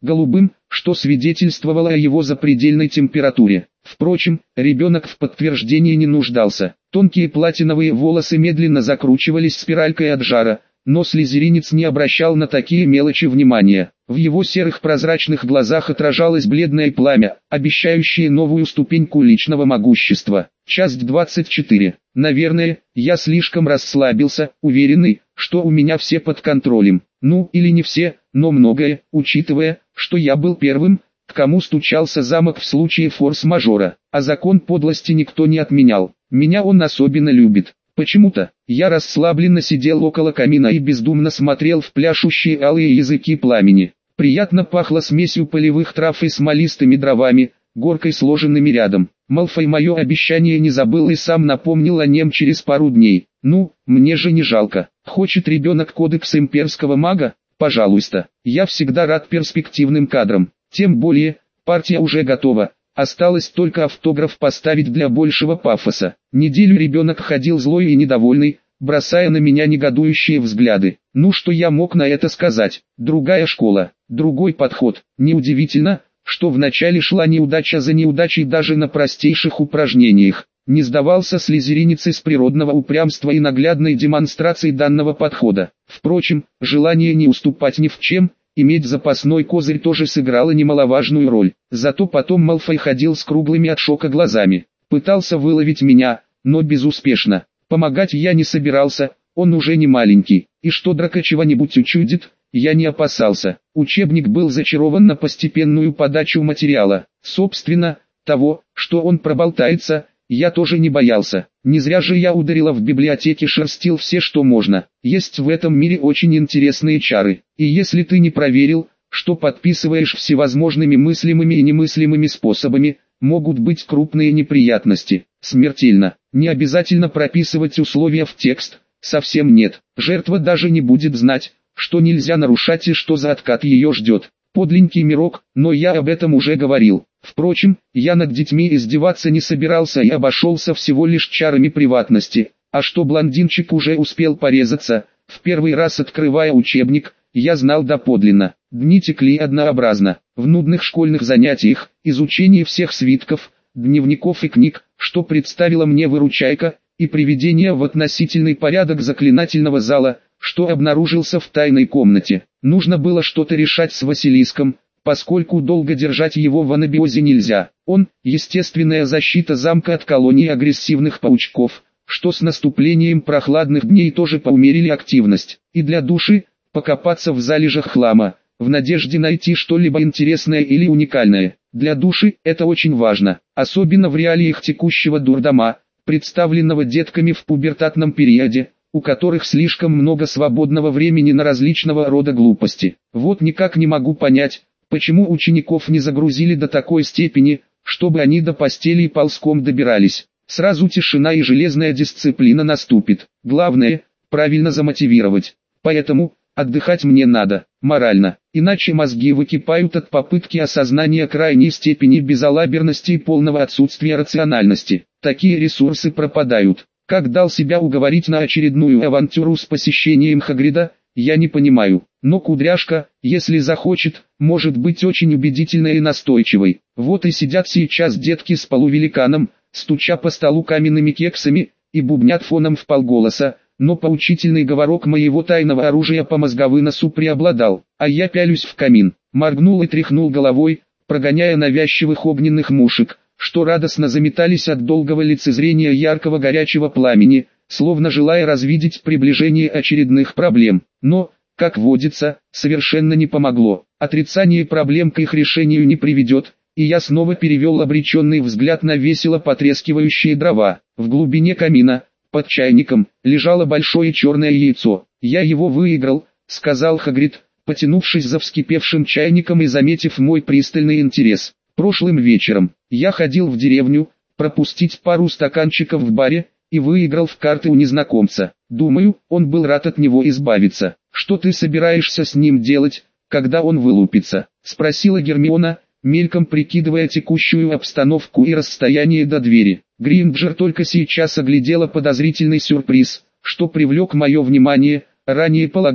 [SPEAKER 1] голубым, что свидетельствовало о его запредельной температуре. Впрочем, ребенок в подтверждении не нуждался. Тонкие платиновые волосы медленно закручивались спиралькой от жара, но слизеринец не обращал на такие мелочи внимания. В его серых прозрачных глазах отражалось бледное пламя, обещающее новую ступеньку личного могущества. Часть 24. Наверное, я слишком расслабился, уверенный, что у меня все под контролем. Ну, или не все, но многое, учитывая, что я был первым, к кому стучался замок в случае форс-мажора. А закон подлости никто не отменял. Меня он особенно любит. Почему-то, я расслабленно сидел около камина и бездумно смотрел в пляшущие алые языки пламени. Приятно пахло смесью полевых трав и смолистыми дровами, горкой сложенными рядом. Малфой мое обещание не забыл и сам напомнил о нем через пару дней. Ну, мне же не жалко. Хочет ребенок кодекс имперского мага? Пожалуйста. Я всегда рад перспективным кадрам. Тем более, партия уже готова. Осталось только автограф поставить для большего пафоса. Неделю ребенок ходил злой и недовольный, бросая на меня негодующие взгляды. Ну что я мог на это сказать? Другая школа, другой подход. Неудивительно, что вначале шла неудача за неудачей даже на простейших упражнениях. Не сдавался слизеринец из природного упрямства и наглядной демонстрации данного подхода. Впрочем, желание не уступать ни в чем, иметь запасной козырь тоже сыграло немаловажную роль. Зато потом Малфой ходил с круглыми от шока глазами. Пытался выловить меня, но безуспешно. Помогать я не собирался, он уже не маленький. И что Драко чего-нибудь учудит, я не опасался. Учебник был зачарован на постепенную подачу материала. Собственно, того, что он проболтается, я тоже не боялся. Не зря же я ударила в библиотеке, шерстил все что можно. Есть в этом мире очень интересные чары. И если ты не проверил, что подписываешь всевозможными мыслимыми и немыслимыми способами, могут быть крупные неприятности. Смертельно. Не обязательно прописывать условия в текст, совсем нет. Жертва даже не будет знать, что нельзя нарушать и что за откат ее ждет. Подленький мирок, но я об этом уже говорил. Впрочем, я над детьми издеваться не собирался и обошелся всего лишь чарами приватности. А что блондинчик уже успел порезаться, в первый раз открывая учебник, я знал доподлинно. Дни текли однообразно. В нудных школьных занятиях, изучении всех свитков, дневников и книг, что представила мне выручайка, и приведение в относительный порядок заклинательного зала, что обнаружился в тайной комнате. Нужно было что-то решать с Василиском, поскольку долго держать его в анабиозе нельзя. Он – естественная защита замка от колонии агрессивных паучков, что с наступлением прохладных дней тоже поумерили активность. И для души – покопаться в залежах хлама, в надежде найти что-либо интересное или уникальное. Для души это очень важно, особенно в реалиях текущего дурдома, представленного детками в пубертатном периоде, у которых слишком много свободного времени на различного рода глупости. Вот никак не могу понять, почему учеников не загрузили до такой степени, чтобы они до постели и ползком добирались. Сразу тишина и железная дисциплина наступит. Главное, правильно замотивировать. Поэтому, отдыхать мне надо, морально, иначе мозги выкипают от попытки осознания крайней степени безалаберности и полного отсутствия рациональности. Такие ресурсы пропадают. Как дал себя уговорить на очередную авантюру с посещением Хагрида, я не понимаю. Но Кудряшка, если захочет, может быть очень убедительной и настойчивой. Вот и сидят сейчас детки с полувеликаном, стуча по столу каменными кексами, и бубнят фоном вполголоса, но поучительный говорок моего тайного оружия по мозговыносу преобладал. А я пялюсь в камин, моргнул и тряхнул головой, прогоняя навязчивых огненных мушек, что радостно заметались от долгого лицезрения яркого горячего пламени, словно желая развидеть приближение очередных проблем. Но, как водится, совершенно не помогло. Отрицание проблем к их решению не приведет, и я снова перевел обреченный взгляд на весело потрескивающие дрова. В глубине камина, под чайником, лежало большое черное яйцо. «Я его выиграл», — сказал Хагрид, потянувшись за вскипевшим чайником и заметив мой пристальный интерес. «Прошлым вечером я ходил в деревню, пропустить пару стаканчиков в баре, и выиграл в карты у незнакомца. Думаю, он был рад от него избавиться. Что ты собираешься с ним делать, когда он вылупится?» — спросила Гермиона, мельком прикидывая текущую обстановку и расстояние до двери. Гринджер только сейчас оглядела подозрительный сюрприз, что привлек мое внимание, ранее полагая,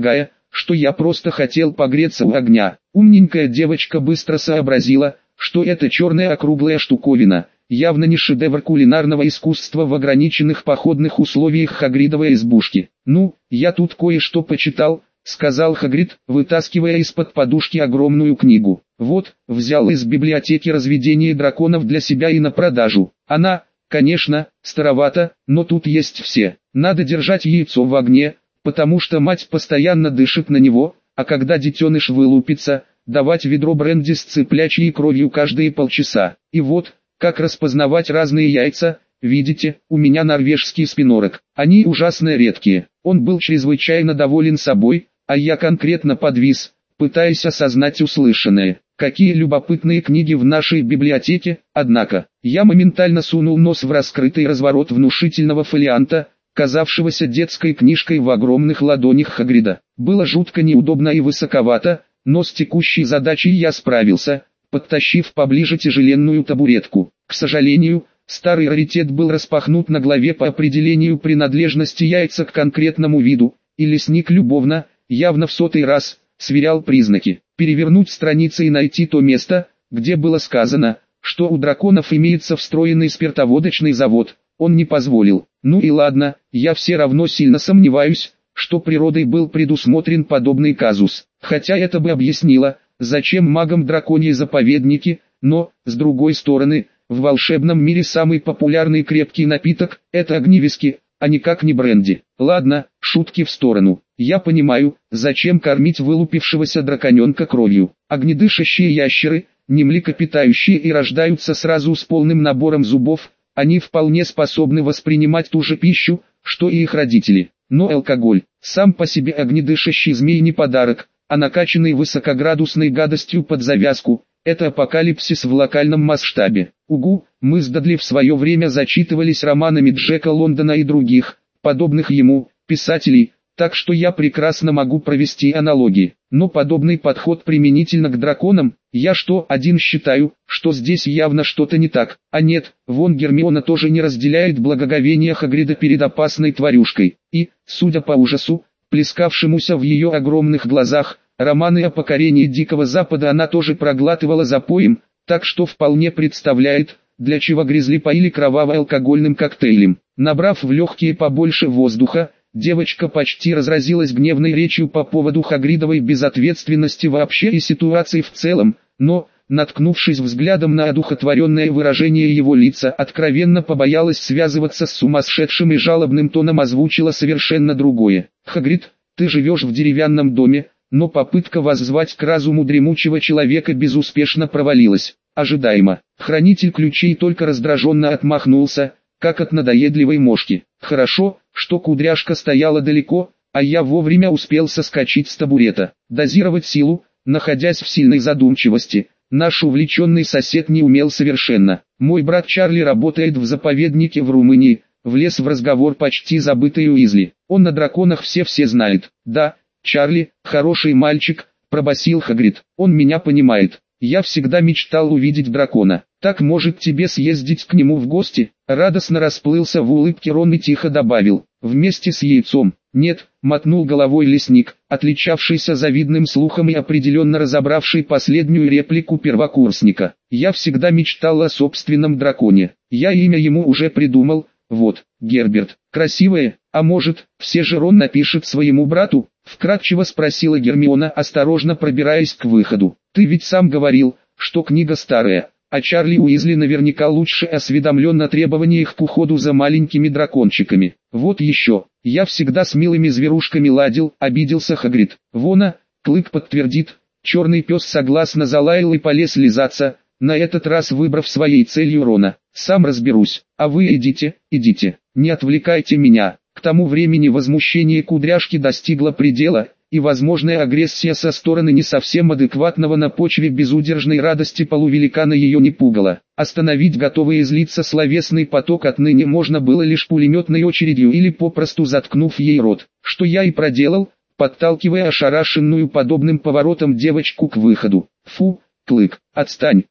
[SPEAKER 1] что я просто хотел погреться у огня. Умненькая девочка быстро сообразила, что это черная округлая штуковина, явно не шедевр кулинарного искусства в ограниченных походных условиях Хагридовой избушки. «Ну, я тут кое-что почитал», — сказал Хагрид, вытаскивая из-под подушки огромную книгу. «Вот, взял из библиотеки «Разведение драконов» для себя и на продажу. Она, конечно, старовата, но тут есть все. Надо держать яйцо в огне, потому что мать постоянно дышит на него, а когда детеныш вылупится, давать ведро бренди с цыплячьей кровью каждые полчаса. И вот, как распознавать разные яйца, видите, у меня норвежский спинорок. Они ужасно редкие». Он был чрезвычайно доволен собой, а я конкретно подвис, пытаясь осознать услышанное. Какие любопытные книги в нашей библиотеке, однако. Я моментально сунул нос в раскрытый разворот внушительного фолианта, казавшегося детской книжкой в огромных ладонях Хагрида. Было жутко неудобно и высоковато, но с текущей задачей я справился, подтащив поближе тяжеленную табуретку. К сожалению, старый раритет был распахнут на главе по определению принадлежности яйца к конкретному виду, и лесник любовно, явно в 100-й раз, сверял признаки. Перевернуть страницы и найти то место, где было сказано, что у драконов имеется встроенный спиртоводочный завод, он не позволил. Ну и ладно, я все равно сильно сомневаюсь, что природой был предусмотрен подобный казус. Хотя это бы объяснило, зачем магам драконьи заповедники, но, с другой стороны, в волшебном мире самый популярный крепкий напиток – это огневиски, а никак не бренди. Ладно, шутки в сторону. Я понимаю, зачем кормить вылупившегося драконенка кровью. Огнедышащие ящеры, не млекопитающие и рождаются сразу с полным набором зубов, они вполне способны воспринимать ту же пищу, что и их родители. Но алкоголь, сам по себе огнедышащий змей не подарок, а накачанный высокоградусной гадостью под завязку – это апокалипсис в локальном масштабе. Угу, мы с Дадли в свое время зачитывались романами Джека Лондона и других, подобных ему, писателей, так что я прекрасно могу провести аналогии. Но подобный подход применительно к драконам, я что, один считаю, что здесь явно что-то не так. А нет, вон Гермиона тоже не разделяет благоговения Хагрида перед опасной тварюшкой. И, судя по ужасу, плескавшемуся в ее огромных глазах, романы о покорении Дикого Запада она тоже проглатывала запоем, так что вполне представляет, для чего Гризли поили кроваво-алкогольным коктейлем. Набрав в легкие побольше воздуха, девочка почти разразилась гневной речью по поводу Хагридовой безответственности вообще и ситуации в целом, но, наткнувшись взглядом на одухотворенное выражение его лица, откровенно побоялась связываться с сумасшедшим и жалобным тоном озвучила совершенно другое. «Хагрид, ты живешь в деревянном доме, но попытка воззвать к разуму дремучего человека безуспешно провалилась. Ожидаемо». Хранитель ключей только раздраженно отмахнулся, как от надоедливой мошки. Хорошо, что кудряшка стояла далеко, а я вовремя успел соскочить с табурета. Дозировать силу, находясь в сильной задумчивости, наш увлеченный сосед не умел совершенно. Мой брат Чарли работает в заповеднике в Румынии, влез в разговор почти забытый Уизли. Он на драконах все знает. «Да, Чарли, хороший мальчик», пробасил Хагрид. «Он меня понимает. Я всегда мечтал увидеть дракона. Так может тебе съездить к нему в гости?» Радостно расплылся в улыбке Рон и тихо добавил: «Вместе с яйцом». «Нет», мотнул головой лесник, отличавшийся завидным слухом и определенно разобравший последнюю реплику первокурсника. «Я всегда мечтал о собственном драконе. Я имя ему уже придумал, вот, Герберт. Красивое, а может, все же Рон напишет своему брату?» Вкратчиво спросила Гермиона, осторожно пробираясь к выходу. «Ты ведь сам говорил, что книга старая, а Чарли Уизли наверняка лучше осведомлен о требованиях к уходу за маленькими дракончиками. Вот еще, я всегда с милыми зверушками ладил», обиделся Хагрид. «Вона, Клык подтвердит». Черный пес согласно залаял и полез лизаться, на этот раз выбрав своей целью Рона. «Сам разберусь, а вы идите, не отвлекайте меня». К тому времени возмущение кудряшки достигло предела, и возможная агрессия со стороны не совсем адекватного на почве безудержной радости полувеликана ее не пугала. Остановить готовый излиться словесный поток отныне можно было лишь пулеметной очередью или попросту заткнув ей рот, что я и проделал, подталкивая ошарашенную подобным поворотом девочку к выходу. «Фу, Клык, отстань,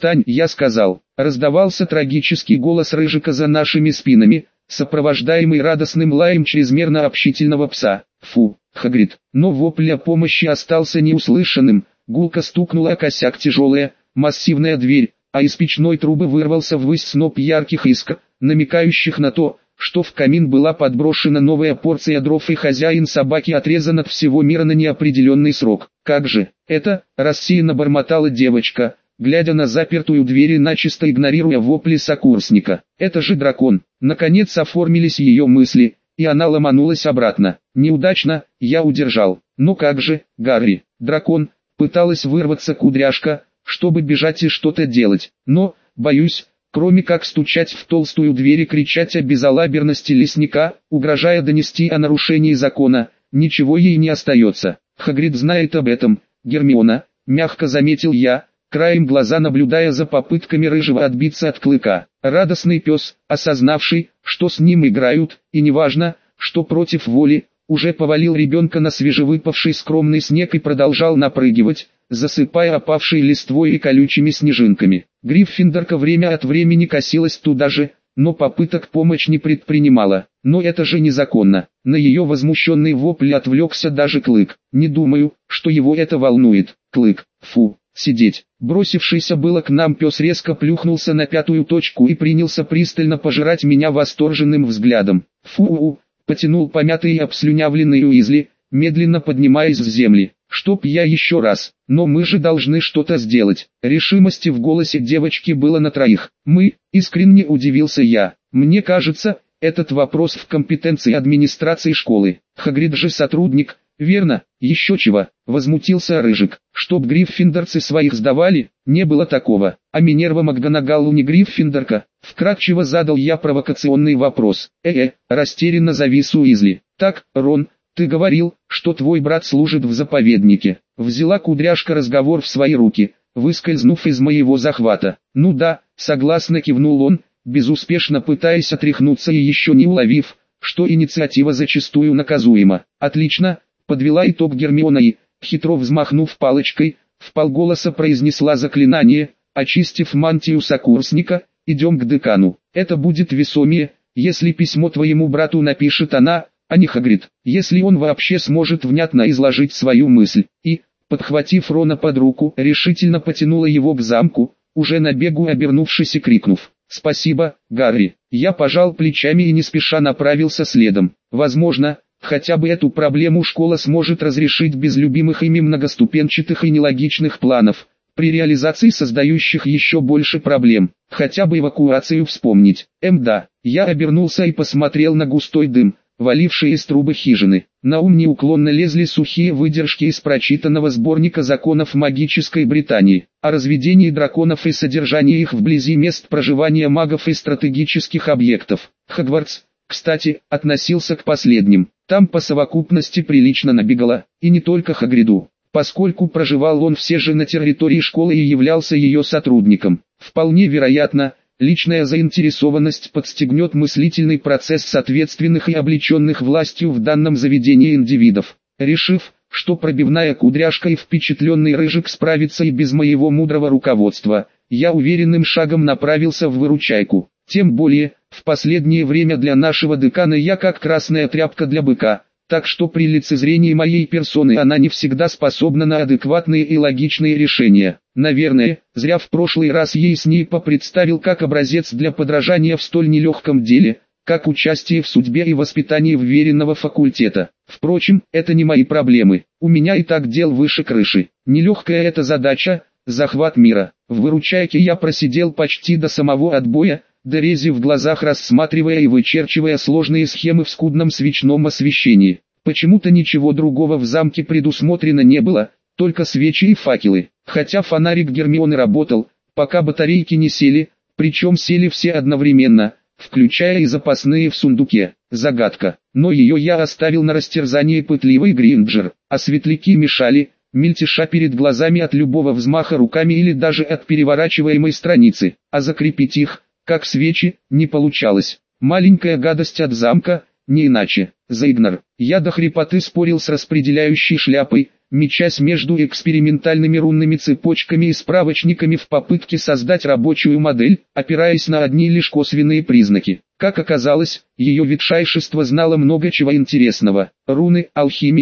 [SPEAKER 1] я сказал», раздавался трагический голос Рыжика за нашими спинами, сопровождаемый радостным лаем чрезмерно общительного пса. «Фу, Хагрид. Но вопль о помощи остался неуслышанным. Гулко стукнула о косяк тяжелая, массивная дверь, а из печной трубы вырвался ввысь сноп ярких искр, намекающих на то, что в камин была подброшена новая порция дров и хозяин собаки отрезан от всего мира на неопределенный срок. «Как же это?» – рассеянно бормотала девочка, глядя на запертую дверь и начисто игнорируя вопли сокурсника. «Это же дракон!» Наконец оформились ее мысли, и она ломанулась обратно. «Неудачно, я удержал. Но как же, Гарри, дракон!» Пыталась вырваться кудряшка, чтобы бежать и что-то делать, но, боюсь, кроме как стучать в толстую дверь и кричать о безалаберности лесника, угрожая донести о нарушении закона, ничего ей не остается. Хагрид знает об этом, Гермиона, мягко заметил я, краем глаза наблюдая за попытками рыжего отбиться от клыка. Радостный пес, осознавший, что с ним играют, и неважно, что против воли, уже повалил ребенка на свежевыпавший скромный снег и продолжал напрыгивать, засыпая опавшей листвой и колючими снежинками. Гриффиндорка время от времени косилась туда же, но попыток помочь не предпринимала. Но это же незаконно. На ее возмущенный вопль отвлекся даже Клык. Не думаю, что его это волнует. Клык, фу, сидеть. Бросившийся было к нам пес резко плюхнулся на пятую точку и принялся пристально пожирать меня восторженным взглядом. Фу-у-у. Потянул помятый и обслюнявленный Уизли, медленно поднимаясь с земли. «Чтоб я еще раз, но мы же должны что-то сделать». Решимости в голосе девочки было на троих. «Мы», искренне удивился я. «Мне кажется, этот вопрос в компетенции администрации школы. Хагрид же сотрудник, верно?» «Еще чего», возмутился Рыжик. «Чтоб гриффиндорцы своих сдавали, не было такого. А Минерва МакГонагалл не гриффиндорка?» Вкратчиво задал я провокационный вопрос. Растерянно завис Уизли. «Так, Рон, ты говорил, что твой брат служит в заповеднике». Взяла кудряшка разговор в свои руки, выскользнув из моего захвата. «Ну да», согласно кивнул он, безуспешно пытаясь отряхнуться и еще не уловив, что инициатива зачастую наказуема. «Отлично», подвела итог Гермиона и, хитро взмахнув палочкой, вполголоса произнесла заклинание, очистив мантию сокурсника. «Идем к декану. Это будет весомее, если письмо твоему брату напишет она, а не Хагрид, если он вообще сможет внятно изложить свою мысль». И, подхватив Рона под руку, решительно потянула его к замку, уже на бегу обернувшись и крикнув: «Спасибо, Гарри». Я пожал плечами и не спеша направился следом. Возможно, хотя бы эту проблему школа сможет разрешить без любимых ими многоступенчатых и нелогичных планов, при реализации создающих еще больше проблем. Хотя бы эвакуацию вспомнить. Да, я обернулся и посмотрел на густой дым, валивший из трубы хижины. На ум неуклонно лезли сухие выдержки из прочитанного сборника законов магической Британии, о разведении драконов и содержании их вблизи мест проживания магов и стратегических объектов. Хогвартс, кстати, относился к последним. Там по совокупности прилично набегало, и не только Хагриду, поскольку проживал он все же на территории школы и являлся ее сотрудником. Вполне вероятно, личная заинтересованность подстегнет мыслительный процесс ответственных и облеченных властью в данном заведении индивидов. Решив, что пробивная кудряшка и впечатленный Рыжик справится и без моего мудрого руководства, я уверенным шагом направился в выручайку. Тем более, в последнее время для нашего декана я как красная тряпка для быка, так что при лицезрении моей персоны она не всегда способна на адекватные и логичные решения. Наверное, зря в прошлый раз ей Снейпа представил как образец для подражания в столь нелегком деле, как участие в судьбе и воспитании вверенного факультета. Впрочем, это не мои проблемы, у меня и так дел выше крыши. Нелегкая эта задача – захват мира. В выручайке я просидел почти до самого отбоя, дорези в глазах рассматривая и вычерчивая сложные схемы в скудном свечном освещении. Почему-то ничего другого в замке предусмотрено не было, только свечи и факелы. Хотя фонарик Гермионы работал, пока батарейки не сели, причем сели все одновременно, включая и запасные в сундуке. Загадка. Но ее я оставил на растерзание пытливый Гринджер, а светляки мешали, мельтеша перед глазами от любого взмаха руками или даже от переворачиваемой страницы, а закрепить их, как свечи, не получалось. Маленькая гадость от замка, не иначе. Заигнор. Я до хрипоты спорил с распределяющей шляпой, мечась между экспериментальными рунными цепочками и справочниками в попытке создать рабочую модель, опираясь на одни лишь косвенные признаки. Как оказалось, ее ветшайшество знало много чего интересного. Руны, алхимию,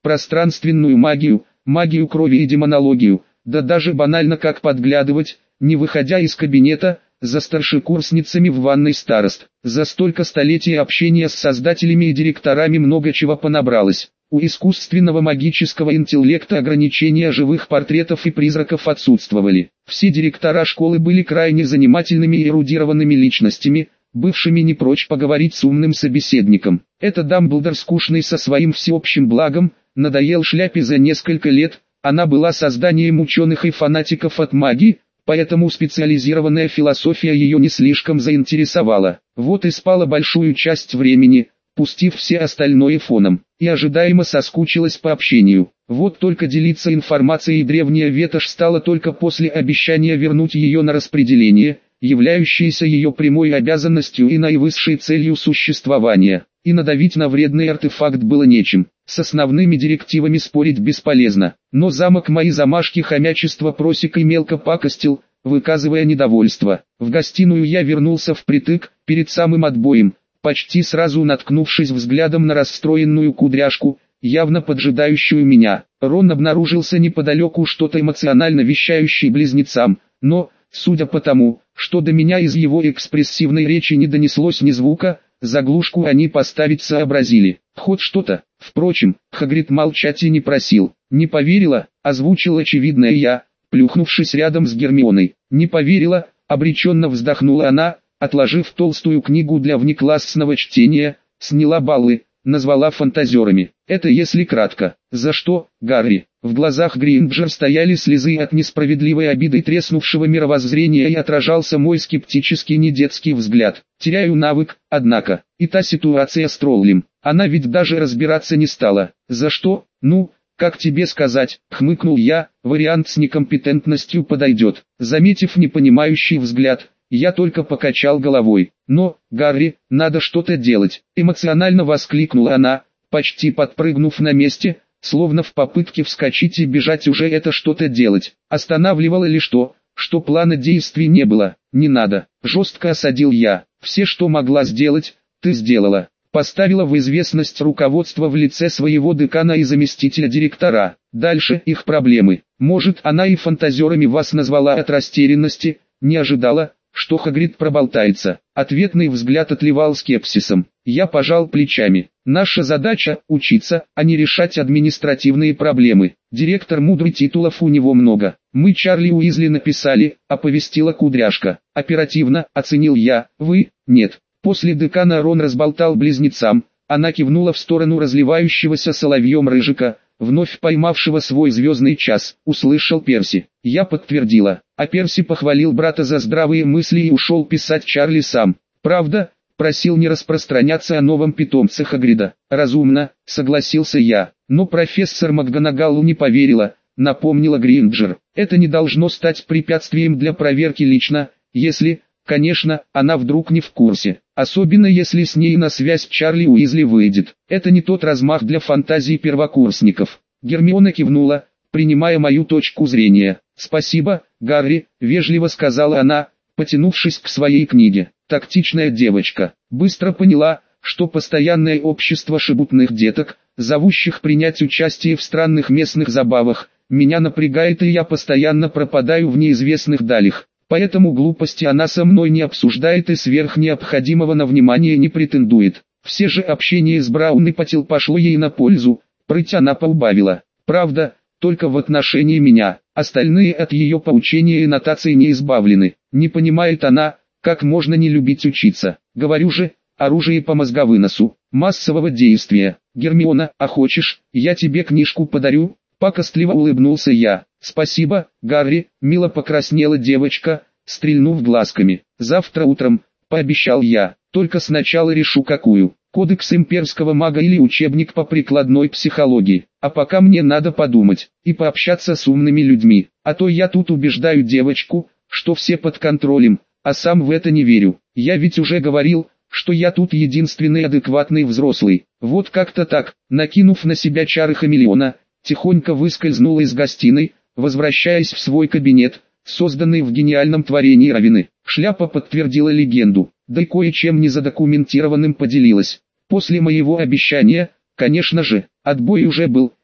[SPEAKER 1] пространственную магию, магию крови и демонологию, да даже банально как подглядывать, не выходя из кабинета, за старшекурсницами в ванной старост. За столько столетий общения с создателями и директорами много чего понабралось. У искусственного магического интеллекта ограничения живых портретов и призраков отсутствовали. Все директора школы были крайне занимательными и эрудированными личностями, бывшими не прочь поговорить с умным собеседником. Это Дамблдор, скучный со своим всеобщим благом, надоел шляпе за несколько лет. Она была созданием ученых и фанатиков от магии, поэтому специализированная философия ее не слишком заинтересовала. Вот и спала большую часть времени, пустив все остальное фоном, и ожидаемо соскучилась по общению. Вот только делиться информацией древняя ветошь стала только после обещания вернуть ее на распределение, являющееся ее прямой обязанностью и наивысшей целью существования. И надавить на вредный артефакт было нечем. С основными директивами спорить бесполезно, но замок мои замашки хомячества просекой мелко пакостил, выказывая недовольство. В гостиную я вернулся впритык, перед самым отбоем, почти сразу наткнувшись взглядом на расстроенную кудряшку, явно поджидающую меня. Рон обнаружился неподалеку, что-то эмоционально вещающий близнецам, но, судя по тому, что до меня из его экспрессивной речи не донеслось ни звука, заглушку они поставить сообразили. Хоть что-то. Впрочем, Хагрид молчать и не просил. Не поверила, озвучил очевидное я, плюхнувшись рядом с Гермионой. Не поверила, обреченно вздохнула она, отложив толстую книгу для внеклассного чтения, сняла баллы, назвала фантазерами. Это если кратко. За что, Гарри? В глазах Гринджер стояли слезы от несправедливой обиды треснувшего мировоззрения и отражался мой скептический недетский взгляд. Теряю навык, однако. И та ситуация с троллем. Она ведь даже разбираться не стала. За что? Ну, как тебе сказать, хмыкнул я, вариант с некомпетентностью подойдет. Заметив непонимающий взгляд, я только покачал головой. Но, Гарри, надо что-то делать. Эмоционально воскликнула она, почти подпрыгнув на месте, словно в попытке вскочить и бежать уже это что-то делать. Останавливало лишь то, что плана действий не было. Не надо, жестко осадил я. Все, что могла сделать, ты сделала. Поставила в известность руководство в лице своего декана и заместителя директора. Дальше их проблемы. Может, она и фантазерами вас назвала от растерянности, не ожидала, что Хагрид проболтается. Ответный взгляд отливал скепсисом. Я пожал плечами. Наша задача – учиться, а не решать административные проблемы. Директор мудрый, титулов у него много. Мы Чарли Уизли написали, оповестила кудряшка. Оперативно, оценил я, вы – нет. После декана Рон разболтал близнецам. Она кивнула в сторону разливающегося соловьем рыжика, вновь поймавшего свой звездный час, услышал Перси. Я подтвердила, а Перси похвалил брата за здравые мысли и ушел писать Чарли сам. Правда, просил не распространяться о новом питомце Хагрида. Разумно, согласился я, но профессор МакГонагалл не поверила, напомнила Гринджер. Это не должно стать препятствием для проверки лично, если, конечно, она вдруг не в курсе. Особенно если с ней на связь Чарли Уизли выйдет. Это не тот размах для фантазий первокурсников. Гермиона кивнула, принимая мою точку зрения. «Спасибо, Гарри», — вежливо сказала она, потянувшись к своей книге. Тактичная девочка. Быстро поняла, что постоянное общество шебутных деток, зовущих принять участие в странных местных забавах, меня напрягает, и я постоянно пропадаю в неизвестных далях. Поэтому глупости она со мной не обсуждает и сверх необходимого на внимание не претендует. Все же общение с Браунипотел пошло ей на пользу, прыть она поубавила. Правда, только в отношении меня, остальные от ее поучения и нотаций не избавлены. Не понимает она, как можно не любить учиться. Говорю же, оружие по мозговыносу, массового действия. Гермиона, а хочешь, я тебе книжку подарю? Пакостливо улыбнулся я. «Спасибо, Гарри», — мило покраснела девочка, стрельнув глазками. «Завтра утром», — пообещал я, — «только сначала решу какую, кодекс имперского мага или учебник по прикладной психологии, а пока мне надо подумать и пообщаться с умными людьми, а то я тут убеждаю девочку, что все под контролем, а сам в это не верю. Я ведь уже говорил, что я тут единственный адекватный взрослый». Вот как-то так, накинув на себя чары хамелеона, тихонько выскользнула из гостиной, возвращаясь в свой кабинет, созданный в гениальном творении Равины. Шляпа подтвердила легенду, да и кое-чем незадокументированным поделилась. После моего обещания, конечно же, отбой уже был,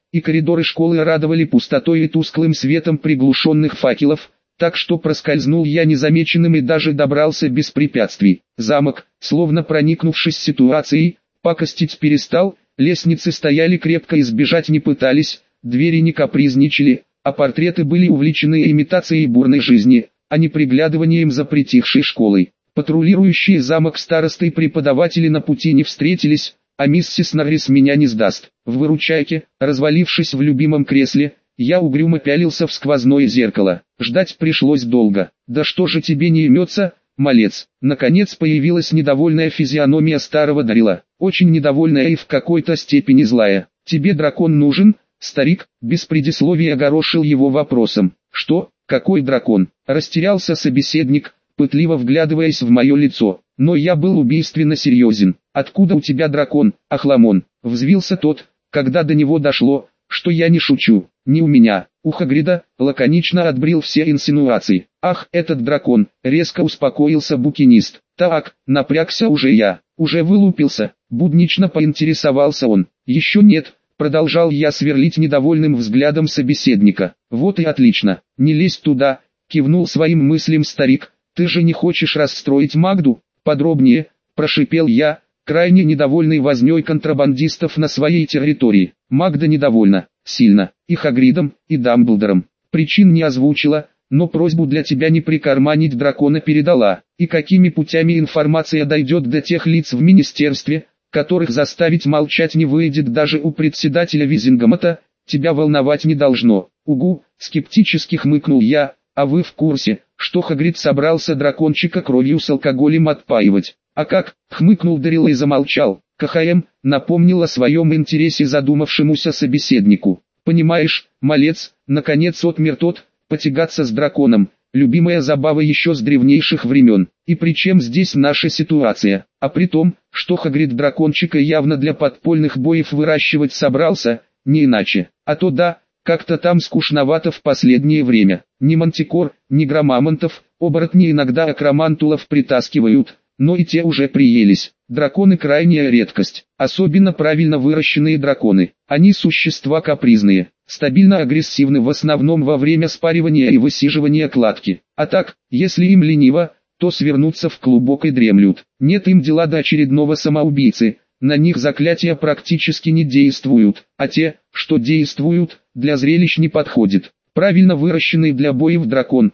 [SPEAKER 1] и коридоры школы радовали пустотой и тусклым светом приглушенных факелов, так что проскользнул я незамеченным и даже добрался без препятствий. Замок, словно проникнувшись ситуацией, пакостить перестал, лестницы стояли крепко и сбежать не пытались, двери не капризничали, а портреты были увлечены имитацией бурной жизни, а не приглядыванием за притихшей школой. Патрулирующие замок старосты и преподаватели на пути не встретились, а миссис Норрис меня не сдаст. В выручайке, развалившись в любимом кресле, я угрюмо пялился в сквозное зеркало. Ждать пришлось долго. «Да что же тебе не имется, малец?» Наконец появилась недовольная физиономия старого Дарила. Очень недовольная и в какой-то степени злая. «Тебе дракон нужен, старик?» Без предисловия огорошил его вопросом. «Что? Какой дракон?» Растерялся собеседник, пытливо вглядываясь в мое лицо. Но я был убийственно серьезен. «Откуда у тебя дракон, Ахламон?» Взвился тот, когда до него дошло, что я не шучу. «Не у меня, у Хагрида», лаконично отбрил все инсинуации. «Ах, этот дракон», резко успокоился букинист. «Так, напрягся уже я, уже вылупился», буднично поинтересовался он. «Еще нет», продолжал я сверлить недовольным взглядом собеседника. «Вот и отлично, не лезь туда», кивнул своим мыслям старик. «Ты же не хочешь расстроить Магду?» «Подробнее», прошипел я, крайне недовольный вознёй контрабандистов на своей территории. Магда недовольна, сильно, и Хагридом, и Дамблдором. Причин не озвучила, но просьбу для тебя не прикарманить дракона передала. И какими путями информация дойдет до тех лиц в министерстве, которых заставить молчать не выйдет даже у председателя Визингамата, тебя волновать не должно. Угу, скептически хмыкнул я, а вы в курсе, что Хагрид собрался дракончика кровью с алкоголем отпаивать? А как? Хмыкнул Дарил и замолчал. КХМ напомнил о своем интересе задумавшемуся собеседнику. Понимаешь, малец, наконец отмер тот, потягаться с драконом, любимая забава еще с древнейших времен. И при чем здесь наша ситуация? А при том, что Хагрид дракончика явно для подпольных боев выращивать собрался, не иначе. А то да, как-то там скучновато в последнее время. Ни мантикор, ни громамонтов, оборотни иногда акромантулов притаскивают, но и те уже приелись. Драконы крайняя редкость, особенно правильно выращенные драконы. Они существа капризные, стабильно агрессивны в основном во время спаривания и высиживания кладки. А так, если им лениво, то свернутся в клубок и дремлют. Нет им дела до очередного самоубийцы, на них заклятия практически не действуют, а те, что действуют, для зрелищ не подходят. Правильно выращенный для боев дракон,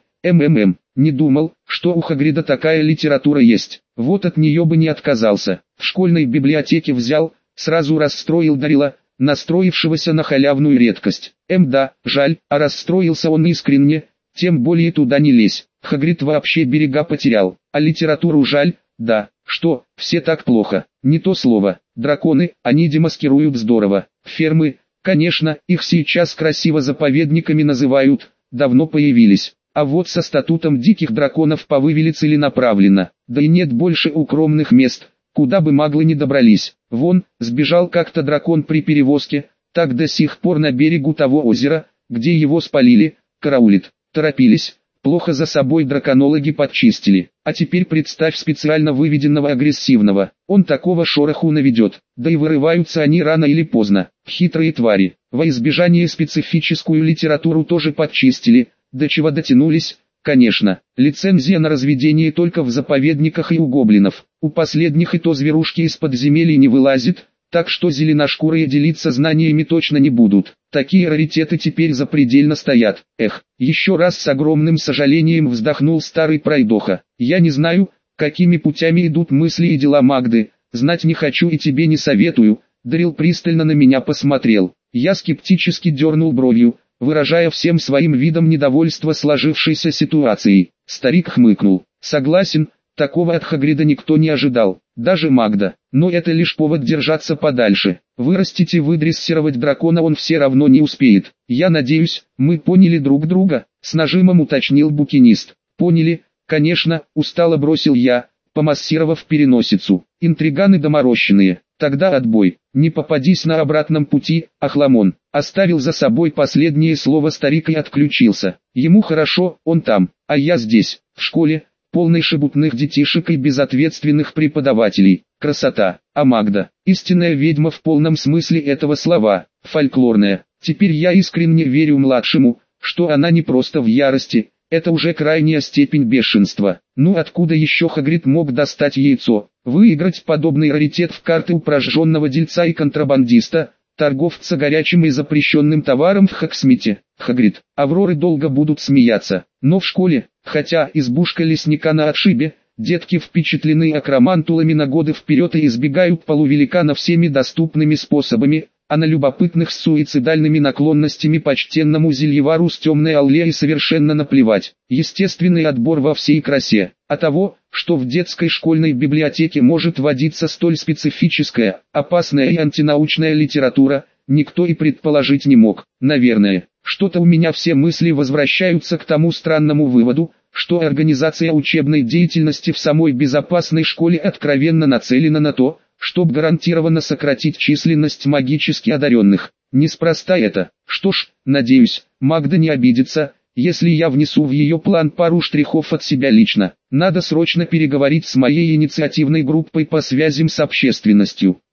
[SPEAKER 1] не думал, что у Хагрида такая литература есть. Вот от нее бы не отказался. В школьной библиотеке взял, сразу расстроил Дарила, настроившегося на халявную редкость. Да, жаль, а расстроился он искренне, тем более туда не лезь. Хагрид вообще берега потерял, а литературу жаль, да, что, все так плохо. Не то слово. Драконы, они демаскируют здорово. Фермы, конечно, их сейчас красиво заповедниками называют, давно появились. А вот со статутом диких драконов повывели целенаправленно. Да и нет больше укромных мест, куда бы маглы не добрались. Вон, сбежал как-то дракон при перевозке, так до сих пор на берегу того озера, где его спалили, караулит. Торопились, плохо за собой драконологи подчистили. А теперь представь специально выведенного агрессивного. Он такого шороху наведет, да и вырываются они рано или поздно. Хитрые твари. Во избежание специфическую литературу тоже подчистили. До чего дотянулись? Конечно, лицензия на разведение только в заповедниках и у гоблинов. У последних и то зверушки из подземелий не вылазит, так что зеленошкурые делиться знаниями точно не будут. Такие раритеты теперь запредельно стоят. Эх, еще раз с огромным сожалением вздохнул старый пройдоха. Я не знаю, какими путями идут мысли и дела Магды, знать не хочу и тебе не советую. Дарил пристально на меня посмотрел. Я скептически дернул бровью, выражая всем своим видом недовольство сложившейся ситуацией. Старик хмыкнул. Согласен, такого от Хагрида никто не ожидал, даже Магда. Но это лишь повод держаться подальше. Вырастить и выдрессировать дракона он все равно не успеет. Я надеюсь, мы поняли друг друга, с нажимом уточнил букинист. Поняли, конечно, устало бросил я, помассировав переносицу. Интриганы доморощенные. Тогда отбой. Не попадись на обратном пути, Ахламон. Оставил за собой последнее слово старик и отключился. Ему хорошо, он там, а я здесь, в школе, полной шебутных детишек и безответственных преподавателей. Красота. А Магда, истинная ведьма в полном смысле этого слова, фольклорная,
[SPEAKER 2] Теперь я искренне верю младшему, что она не просто в ярости, это уже крайняя степень бешенства. Ну откуда еще Хагрид мог достать яйцо? Выиграть подобный раритет в карты у прожженного дельца и контрабандиста, торговца горячим и запрещенным товаром в Хоксмите. Хагрид, Авроры долго будут смеяться, но в школе, хотя избушка лесника на отшибе, детки впечатлены акромантулами на годы вперед и избегают полувеликана всеми доступными способами, а на любопытных с суицидальными наклонностями почтенному зельевару с темной аллеей совершенно наплевать. Естественный отбор во всей красе. А того, что в детской школьной библиотеке может водиться столь специфическая, опасная и антинаучная литература, никто и предположить не мог. Наверное, что-то у меня все мысли возвращаются к тому странному выводу, что организация учебной деятельности в самой безопасной школе откровенно нацелена на то, чтобы гарантированно сократить численность магически одаренных. Неспроста это. Что ж, надеюсь, Магда не обидится, если я внесу в ее план пару штрихов от себя лично. Надо срочно переговорить с моей инициативной группой по связям с общественностью.